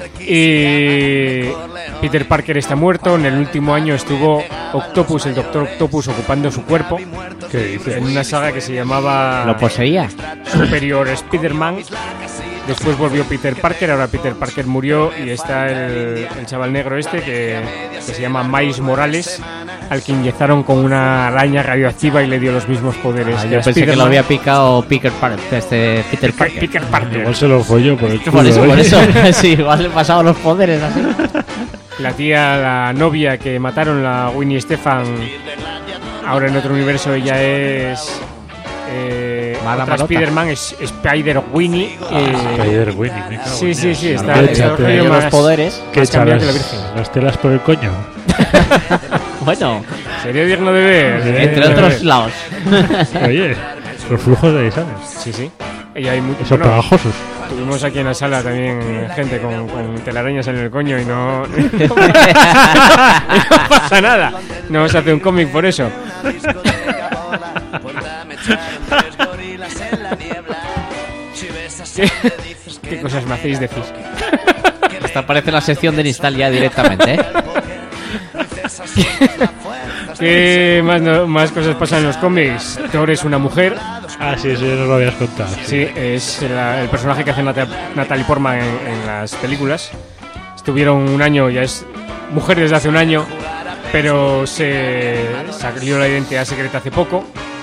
Y Peter Parker está muerto, en el último año estuvo Octopus, el Doctor Octopus, ocupando su cuerpo. ¿Qué dices? En una saga que se llamaba ¿Lo poseía? Superior Spider-Man. Después volvió Peter Parker, ahora Peter Parker murió y está el chaval negro este que se llama Miles Morales, al que inyectaron con una araña radioactiva y le dio los mismos poderes. Yo pensé que lo había picado Peter Parker. Peter Parker. Igual se lo folló por el culo. Por eso. Sí, igual le pasaba los poderes así. La tía, la novia que mataron, la Winnie Stefan, ahora en otro universo ella es... otra Spider-Man es Spider-Winnie. Spider-Winnie, me cago en Sí, Dios. está el rollo los más poderes. ¿Qué más cambiante echas que la Virgen. las telas por el coño? Bueno, Sería digno de ver. entre otros lados. Oye, los flujos de ahí, ¿sabes? Sí. Y hay Son pegajosos. tuvimos aquí en la sala también gente con telarañas en el coño y no pasa nada. No se hace un cómic por eso. ¿Qué cosas me hacéis decir? Esta parece la sección de Nistal ya directamente, ¿eh? ¿Qué más cosas pasan en los cómics? Thor es una mujer. Ah, sí, eso ya nos lo habías contado. Sí, es el personaje que hace Natalie Portman en las películas. Estuvieron un año, ya es mujer desde hace un año, pero se salió la identidad secreta hace poco.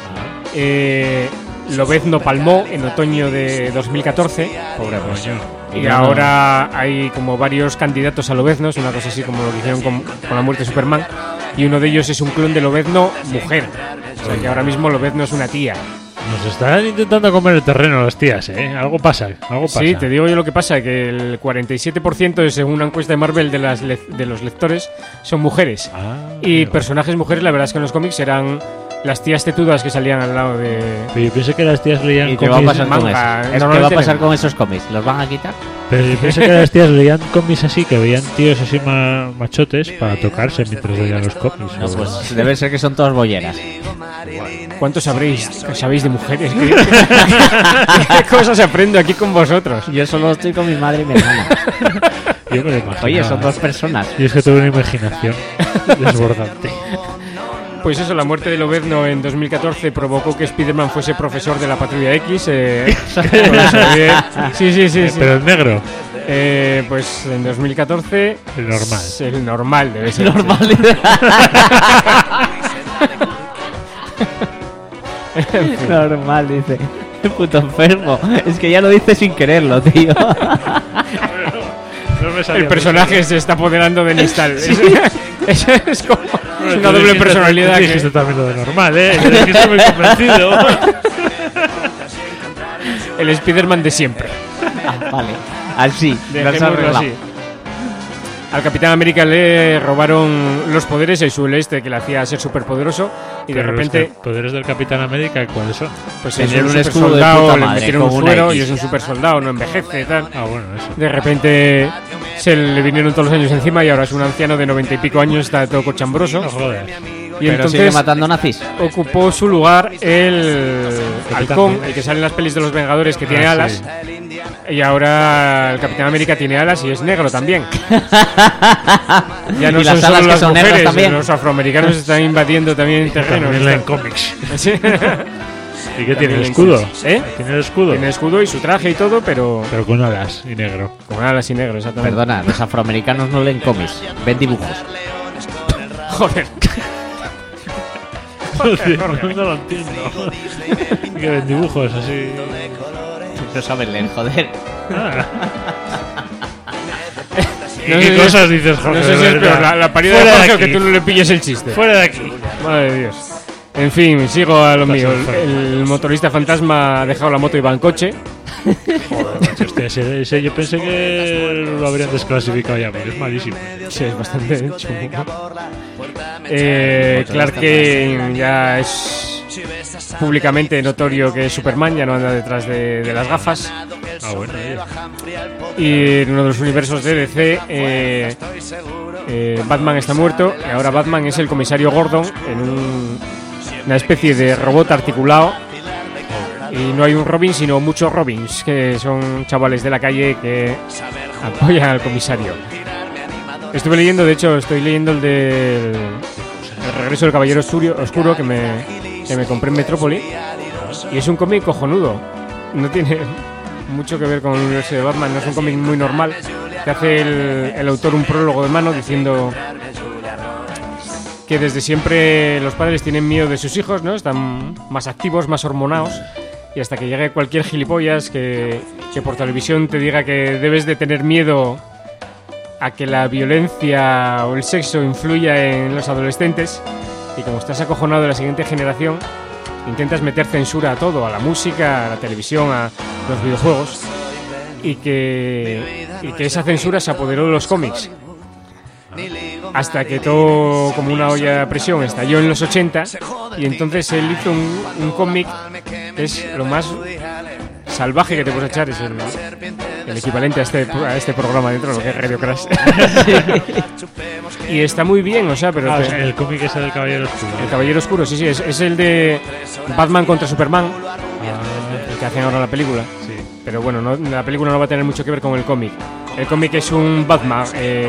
Lobezno palmó en otoño de 2014. Pobre coño. Y ahora hay como varios candidatos a Lobezno, es una cosa así como lo que hicieron con la muerte de Superman. Y uno de ellos es un clon de Lobezno mujer. O sea que ahora mismo Lobezno es una tía. Nos están intentando comer el terreno las tías, ¿eh? Algo pasa. Sí, te digo yo lo que pasa, que el 47% según una encuesta de Marvel de los lectores son mujeres. Y personajes mujeres, la verdad es que en los cómics eran las tías tetudas que salían al lado de... Pero yo pensé que las tías leían ¿Y qué va a cómics... pasar con manga, eso? ¿Qué normalmente va a pasar no. con esos cómics? ¿Los van a quitar? Pero yo pensé que las tías leían cómics así, que veían tíos así machotes para tocarse mientras leían los cómics. No, o- pues debe ser que son todas bolleras. ¿Cuántos sabéis de mujeres? ¿Qué cosas aprendo aquí con vosotros? Yo solo estoy con mi madre y mi hermana. Yo me lo imagino. Oye, son dos personas. Y es que tengo una imaginación desbordante. Pues eso, la muerte de Lobezno en 2014 provocó que Spider-Man fuese profesor de la Patrulla X. Por eso, sí. Pero el negro, Pues en 2014... el normal. El normal debe ser. Normal. Normal, dice. Puto enfermo. Es que ya lo dice sin quererlo, tío. No me salía El personaje se está apoderando de Nistal. Eso es como mucho. una doble personalidad. Tú Que... dijiste también lo de normal, ¿eh? Pero es que estoy muy convencido. El Spider-Man de siempre. Vale. Así. lo has Dejémoslo arreglado. así. Al Capitán América le robaron los poderes, el suelo este que le hacía ser superpoderoso, y de Pero repente los poderes del Capitán América, ¿cuáles son? pues es tener un un super escudo de soldado, puta le madre, metieron un con una suero X. y es un super soldado, no envejece y tal. Ah, bueno, eso. De repente se le vinieron todos los años encima y ahora es un anciano de 90 y pico años, está todo cochambroso. No jodas. Y Pero sigue entonces matando nazis. ocupó su lugar el Capitán halcón, América. el que sale en las pelis de los Vengadores, que tiene Ah, alas. sí. Y ahora el Capitán América tiene alas y es negro también. Ya no Y son las solo alas que las son negras mujeres, también. los afroamericanos están invadiendo también terrenos. También leen cómics. Sí. ¿Y qué tiene? También ¿El escudo? ¿Eh? ¿Tiene el escudo? Tiene escudo y su traje y todo, pero Pero con alas y negro. con alas y negro, exactamente. Perdona, los afroamericanos no leen cómics, ven dibujos. Joder. No lo entiendo. Que ven dibujos así. No saben leer, joder. ¿Y No qué sé si cosas dices, Jorge? No sé si de es verdad? peor, la parida Fuera de de Jorge o aquí. que tú no le pilles el chiste. Fuera de aquí. Madre de Dios. En fin, sigo a lo mío. El motorista fantasma ha dejado la moto y va en coche. Joder, macho, ese yo pensé que lo habrían desclasificado ya, porque es malísimo. Sí, es bastante chungo. Clark Kent ya es públicamente notorio que es Superman, ya no anda detrás de las gafas. Ah, bueno, Y en uno de los universos de DC, Batman está muerto y ahora Batman es el comisario Gordon en una especie de robot articulado. Y no hay un Robin, sino muchos Robins, que son chavales de la calle que apoyan al comisario. Estuve leyendo, de hecho, estoy leyendo el Regreso del Caballero Oscuro que me compré en Metrópoli. Y es un cómic cojonudo. No tiene mucho que ver con el universo de Batman, no es un cómic muy normal. Te hace el autor un prólogo de mano diciendo que desde siempre los padres tienen miedo de sus hijos, ¿no? Están más activos, más hormonados. Y hasta que llegue cualquier gilipollas que por televisión te diga que debes de tener miedo a que la violencia o el sexo influya en los adolescentes, y como estás acojonado de la siguiente generación, intentas meter censura a todo, a la música, a la televisión, a los videojuegos, y que esa censura se apoderó de los cómics. Hasta que todo, como una olla a presión, estalló en los 80, y entonces él hizo un cómic que es lo más salvaje que te puedes echar, es el equivalente a este programa dentro de lo que es Radio Crash. Y está muy bien, o sea, pero el cómic ese del Caballero Oscuro. el Caballero Oscuro, sí, es el de Batman contra Superman, el que hacen ahora la película. Sí. Pero bueno, la película no va a tener mucho que ver con el cómic. El cómic es un Batman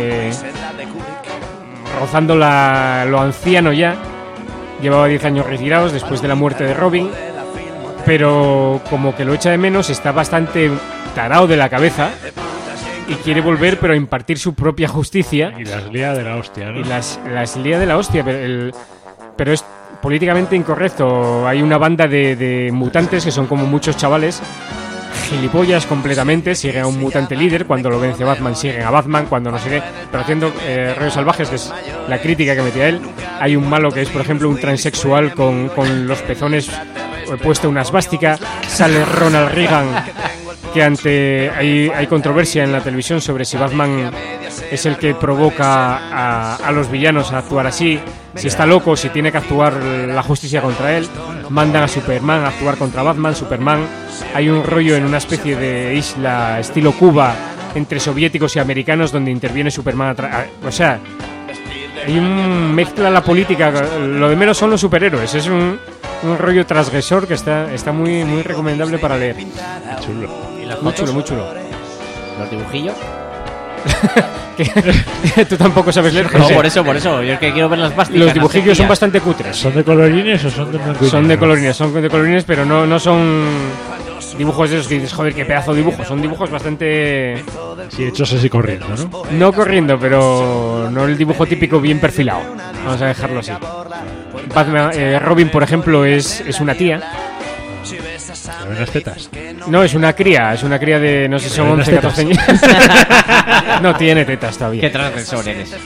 rozando lo anciano ya. Llevaba 10 años retirados después de la muerte de Robin, pero como que lo echa de menos, está bastante tarao de la cabeza y quiere volver, pero a impartir su propia justicia. Y las lía de la hostia, ¿no? Y las lía de la hostia, pero es políticamente incorrecto. Hay una banda de mutantes que son como muchos chavales, gilipollas completamente, siguen a un mutante líder, cuando lo vence Batman siguen a Batman, cuando no sigue, pero haciendo rollos salvajes, que es la crítica que metía él. Hay un malo que es, por ejemplo, un transexual con los pezones puesto una esvástica. Sale Ronald Reagan, que hay controversia en la televisión sobre si Batman es el que provoca a los villanos a actuar así, si está loco, si tiene que actuar la justicia contra él. Mandan a Superman a actuar contra Batman. Superman, hay un rollo en una especie de isla estilo Cuba entre soviéticos y americanos donde interviene Superman o sea, hay mezcla la política, lo de menos son los superhéroes, es un rollo transgresor que está muy, muy recomendable para leer. Chulo. ¿Y las Muy fotos? chulo, muy chulo. ¿Los dibujillos? Tú tampoco sabes leer, No, José. por eso. Yo es que quiero ver las plásticas. Los dibujillos son bastante cutres. ¿Son de colorines o son de blanco y Son de negro? colorines, pero no son dibujos de esos que dices, joder, qué pedazo de dibujo. Son dibujos bastante... Sí, hechos así corriendo, ¿no? No corriendo, pero no el dibujo típico bien perfilado. Vamos a dejarlo así. Batman, Robin, por ejemplo, es una tía. ¿Le ven las tetas? No, es una cría de, no sé, son ¿Tiene 11, 14 años. No tiene tetas todavía. ¿Qué transgresor eres?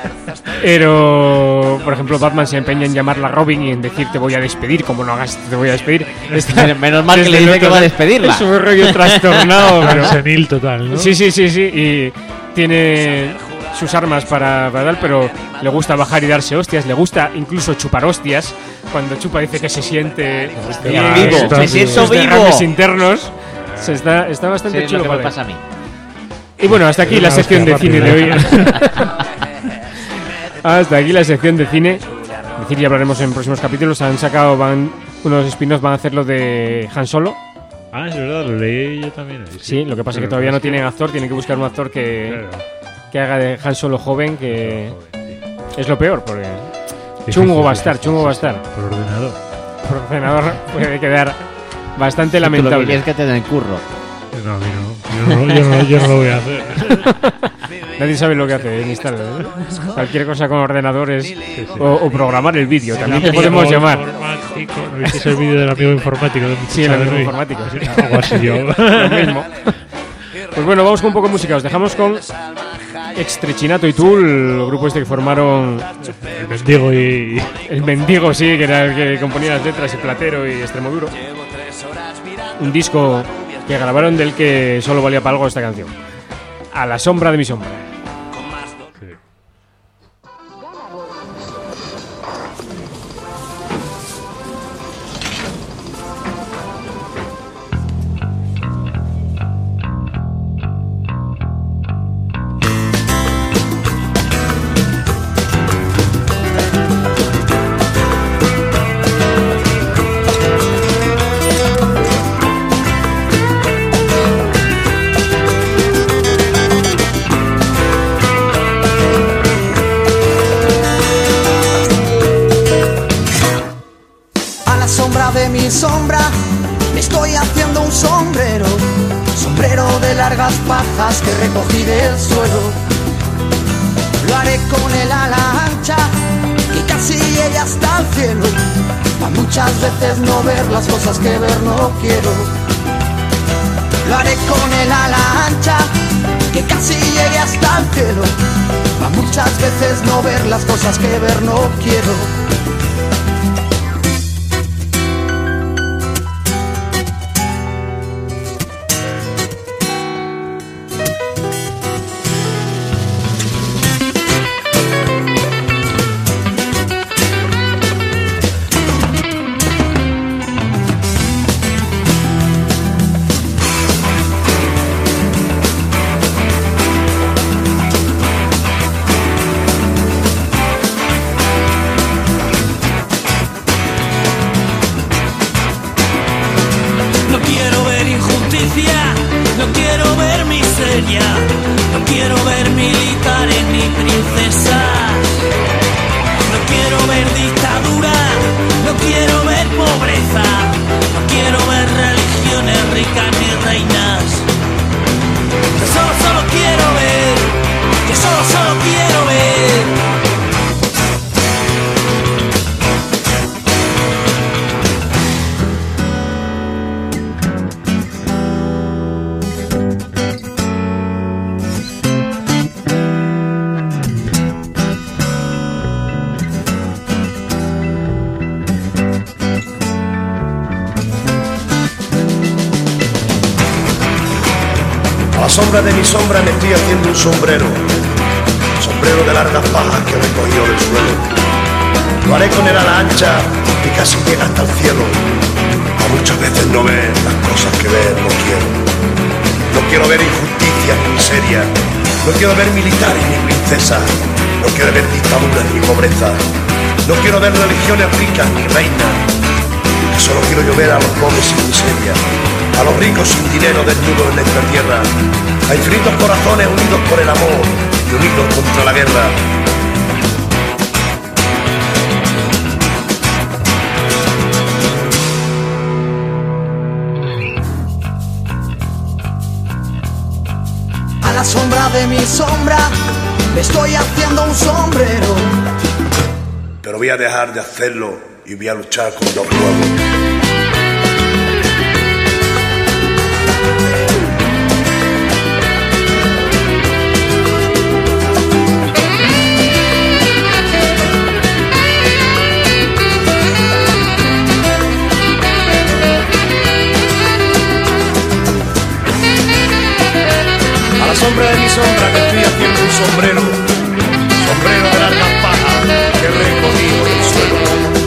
Pero, por ejemplo, Batman se empeña en llamarla Robin y en decir te voy a despedir, como no hagas, te voy a despedir. Menos mal que desde le dice el que otro- va a despedirla. Es un rollo trastornado, pero... Senil total, ¿no? Sí. Y tiene sus armas para tal, pero le gusta bajar y darse hostias, le gusta incluso chupar hostias. Cuando chupa dice que se siente bien, Vivo, está me vivo. siento sus vivo. derrames internos. Está bastante Sí, es chulo. lo que me para pasa a leer. mí. Y bueno, hasta aquí Es la una sección de hostia cine de hoy. rápida. Hasta aquí la sección de cine. Es decir, ya hablaremos en próximos capítulos. Han sacado, unos spin-offs van a hacer lo de Han Solo. Ah, es verdad, lo leí yo también. ahí, Sí, lo que pasa es que Pero todavía no es tienen actor. Tienen que buscar un actor Claro. que haga de Han Solo joven, que Joder, sí. es lo peor, porque Difícil, chungo va a estar, difícil, chungo va a sí, sí, estar. Por ordenador. por ordenador puede quedar bastante Tú lo que lamentable. quieres que te den curro. No, a mí no. Yo no lo voy a hacer. Nadie sabe lo que hace en instalar, ¿eh? Cualquier cosa con ordenadores o programar el vídeo, también te podemos llamar. Informático. ¿No viste el vídeo del amigo informático? Sí, el amigo informático, sí. Algo así yo. Lo mismo. Pues bueno, vamos con un poco de música. Os dejamos con Extrechinato y Tool, el grupo este que formaron El mendigo y... el Mendigo, sí, que era el que componía las letras, y Platero y Extremoduro. Un disco que grabaron del que solo valía para algo esta canción. A la sombra de mi sombra. De mi sombra me estoy haciendo un sombrero, sombrero de largas pajas que recogí del suelo. Lo haré con el ala ancha que casi llegue hasta el cielo, para muchas veces no ver las cosas que ver no quiero. Lo haré con el ala ancha que casi llegue hasta el cielo, para muchas veces no ver las cosas que ver no quiero. Sombra de mi sombra me estoy haciendo un sombrero, sombrero de largas pajas que recogió del suelo. Lo haré con el ala ancha que casi llega hasta el cielo, a muchas veces no ver las cosas que ver no quiero. No quiero ver injusticias ni miseria, no quiero ver militares ni princesas, no quiero ver dictaduras ni pobreza, no quiero ver religiones ricas ni reinas, que solo quiero yo ver a los pobres sin miseria, a los ricos sin dinero desnudos en esta tierra, a infinitos corazones unidos por el amor y unidos contra la guerra. A la sombra de mi sombra me estoy haciendo un sombrero, pero voy a dejar de hacerlo y voy a luchar con los nuevos. A la sombra de mi sombra me estoy haciendo un sombrero, sombrero de largas pajas que he recogido del suelo.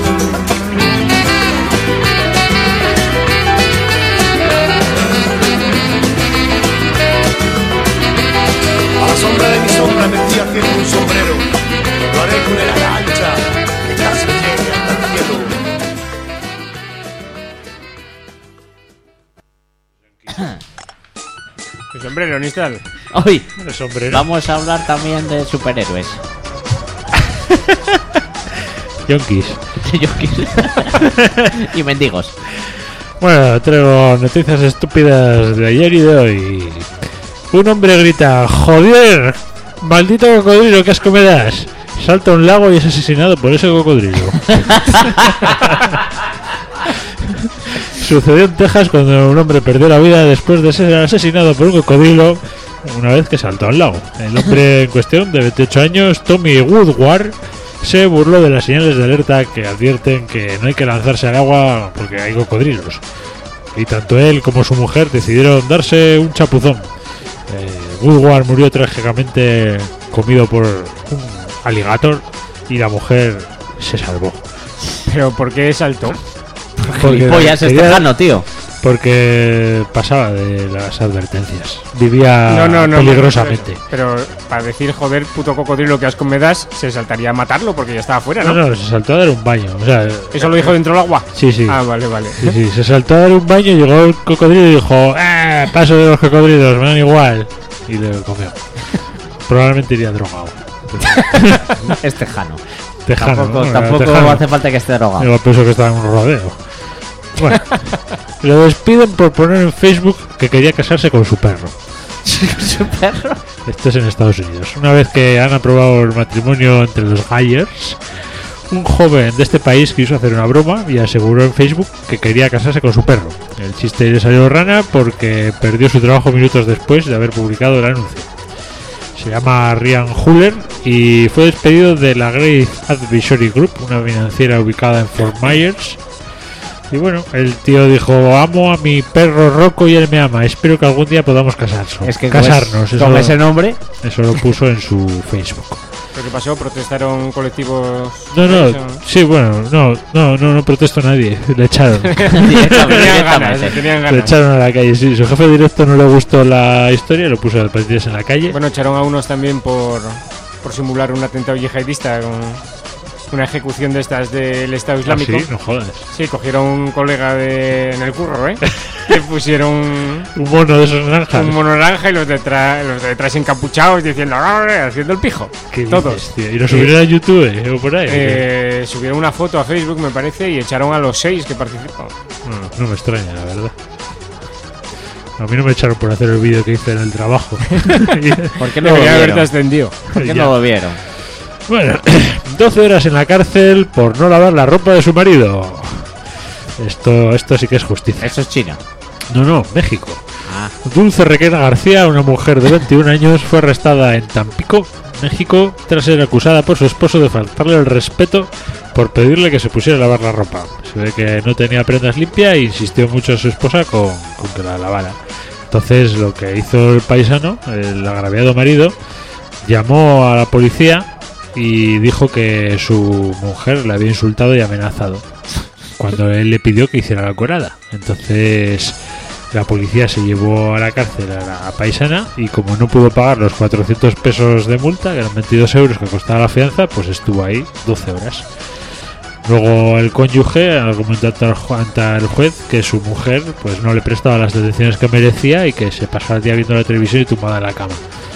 A la sombra de mi sombra me estoy haciendo un sombrero, lo haré con el ala ancha que casi llegue hasta el cielo. El sombrero, Nistal. Hoy El sombrero. vamos a hablar también de superhéroes. Yonkis. Y mendigos. Bueno, traigo noticias estúpidas de ayer y de hoy. Un hombre grita: ¡Joder! ¡Maldito cocodrilo, qué asco me das! Salta a un lago y es asesinado por ese cocodrilo. Sucedió en Texas cuando un hombre perdió la vida después de ser asesinado por un cocodrilo una vez que saltó al lago. El hombre en cuestión, de 28 años, Tommy Woodward, se burló de las señales de alerta que advierten que no hay que lanzarse al agua porque hay cocodrilos. Y tanto él como su mujer decidieron darse un chapuzón. Woodward murió trágicamente comido por un alligator y la mujer se salvó. ¿Pero por qué saltó? Gilipollas, es tejano, tío. Porque pasaba de las advertencias. Vivía peligrosamente. Pero para decir, joder, puto cocodrilo, que asco me das, se saltaría a matarlo porque ya estaba fuera, ¿no? No, se saltó a dar un baño. O sea, ¿eso lo dijo dentro del agua? Sí, sí. Ah, vale. Sí, se saltó a dar un baño, llegó el cocodrilo y dijo: paso de los cocodrilos, me dan igual. Y le comió. Probablemente iría drogado. Es tejano. Tejano, Tampoco tejano. hace falta que esté drogado. Yo pienso que estaba en un rodeo. Bueno, lo despiden por poner en Facebook que quería casarse con su perro. ¿Su perro? Esto es en Estados Unidos. Una vez que han aprobado el matrimonio entre los Gayers, un joven de este país quiso hacer una broma y aseguró en Facebook que quería casarse con su perro. El chiste le salió rana porque perdió su trabajo minutos después de haber publicado el anuncio. Se llama Ryan Huller y fue despedido de la Great Advisory Group, una financiera ubicada en Fort Myers. Y bueno, el tío dijo: amo a mi perro Rocco y él me ama, espero que algún día podamos casarnos. Es que casarnos. Con ese nombre. Eso lo puso en su Facebook. ¿Pero qué pasó? ¿Protestaron colectivos? No, sí, bueno, no protestó nadie, le echaron. Tenían ganas. Le echaron a la calle, sí, su jefe directo no le gustó la historia, lo puso al partido en la calle. Bueno, echaron a unos también por simular un atentado yihadista con una ejecución de estas del Estado Islámico. ¿Ah, sí? No jodas. Sí, cogieron un colega en el curro, le pusieron un mono de esos naranjas. Un mono naranja y los de detrás encapuchados diciendo, haciendo el pijo. Todos. Dices, tío? ¿Y lo subieron a YouTube o por ahí? Subieron una foto a Facebook, me parece, y echaron a los 6 que participaron. No me extraña, la verdad. A mí no me echaron por hacer el vídeo que hice en el trabajo. ¿Por qué no lo vieron? Haberte ascendido. ¿Por qué no lo vieron? Bueno, 12 horas en la cárcel por no lavar la ropa de su marido. Esto sí que es justicia. Eso es China. No, México. Dulce Requena García, una mujer de 21 años, fue arrestada en Tampico, México, tras ser acusada por su esposo de faltarle el respeto por pedirle que se pusiera a lavar la ropa. Se ve que no tenía prendas limpias e insistió mucho a su esposa con que la lavara. Entonces lo que hizo el paisano, el agraviado marido, llamó a la policía y dijo que su mujer le había insultado y amenazado cuando él le pidió que hiciera la curada. Entonces la policía se llevó a la cárcel a la paisana y como no pudo pagar los 400 pesos de multa, que eran 22 euros que costaba la fianza, pues estuvo ahí 12 horas. Luego el cónyuge argumentó ante el juez que su mujer pues no le prestaba las detenciones que merecía y que se pasaba el día viendo la televisión y tumbada en la cama.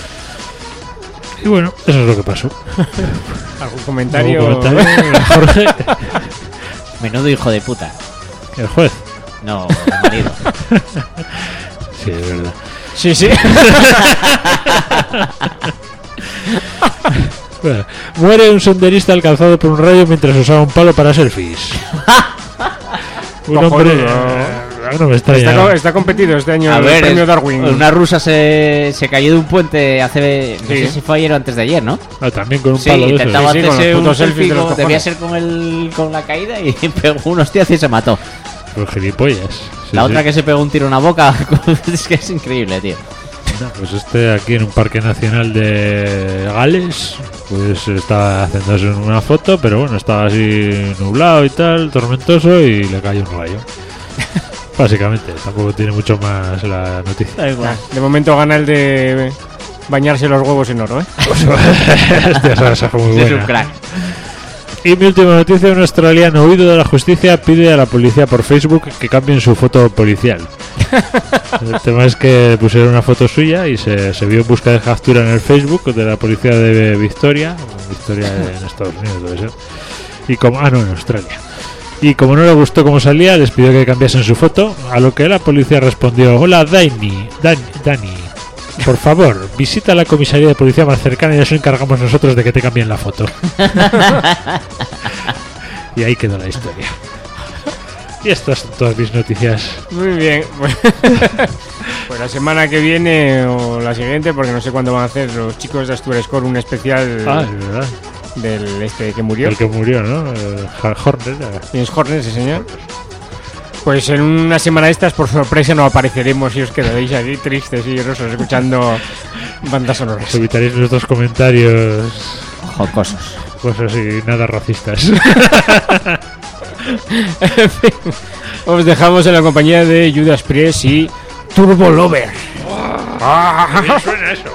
Y bueno, eso es lo que pasó. ¿Algún comentario? Jorge. Menudo hijo de puta. ¿El juez? No, el marido. Sí, es verdad. Sí. Bueno, muere un senderista alcanzado por un rayo mientras usaba un palo para selfies. Un hombre... no me extraña. Está competido este año el premio Darwin. Una rusa se cayó de un puente hace... No sé si fue ayer o antes de ayer, ¿no? También con un sí, palo de intentaba esos. hacerse un selfie, debía ser con la caída y pegó unos tíos y se mató. Pues gilipollas. La otra que se pegó un tiro en la boca. Es que es increíble, tío. No, pues aquí en un parque nacional de Gales, pues estaba haciéndose una foto, pero bueno, estaba así nublado y tal, tormentoso, y le cayó un rayo. Básicamente, tampoco tiene mucho más la noticia. De momento gana el de bañarse los huevos en oro, Hostia, esa fue muy buena. Es un crack. Y mi última noticia: un australiano huido de la justicia pide a la policía por Facebook que cambien su foto policial. El tema es que pusieron una foto suya y se vio en busca de captura en el Facebook de la policía de Victoria en Estados Unidos debe ser. Y como en Australia. Y como no le gustó cómo salía, les pidió que cambiasen su foto, a lo que la policía respondió: hola Dani, por favor, visita la comisaría de policía más cercana y nos encargamos nosotros de que te cambien la foto. Y ahí quedó la historia. Y estas son todas mis noticias. Muy bien. Pues la semana que viene o la siguiente, porque no sé cuándo van a hacer los chicos de Asturias Score un especial Es verdad. del que murió. El que murió, ¿no? Horner. James Horner, sí señor. Pues en una semana de estas, por sorpresa, no apareceremos y os quedaréis aquí tristes y llorosos escuchando bandas sonoras. Evitaréis nuestros comentarios Jocosos. cosas y nada racistas. En fin, os dejamos en la compañía de Judas Priest y Turbo Lover. ¿Qué suena eso?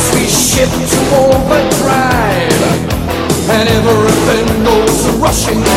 ship to overdrive, and everything goes rushing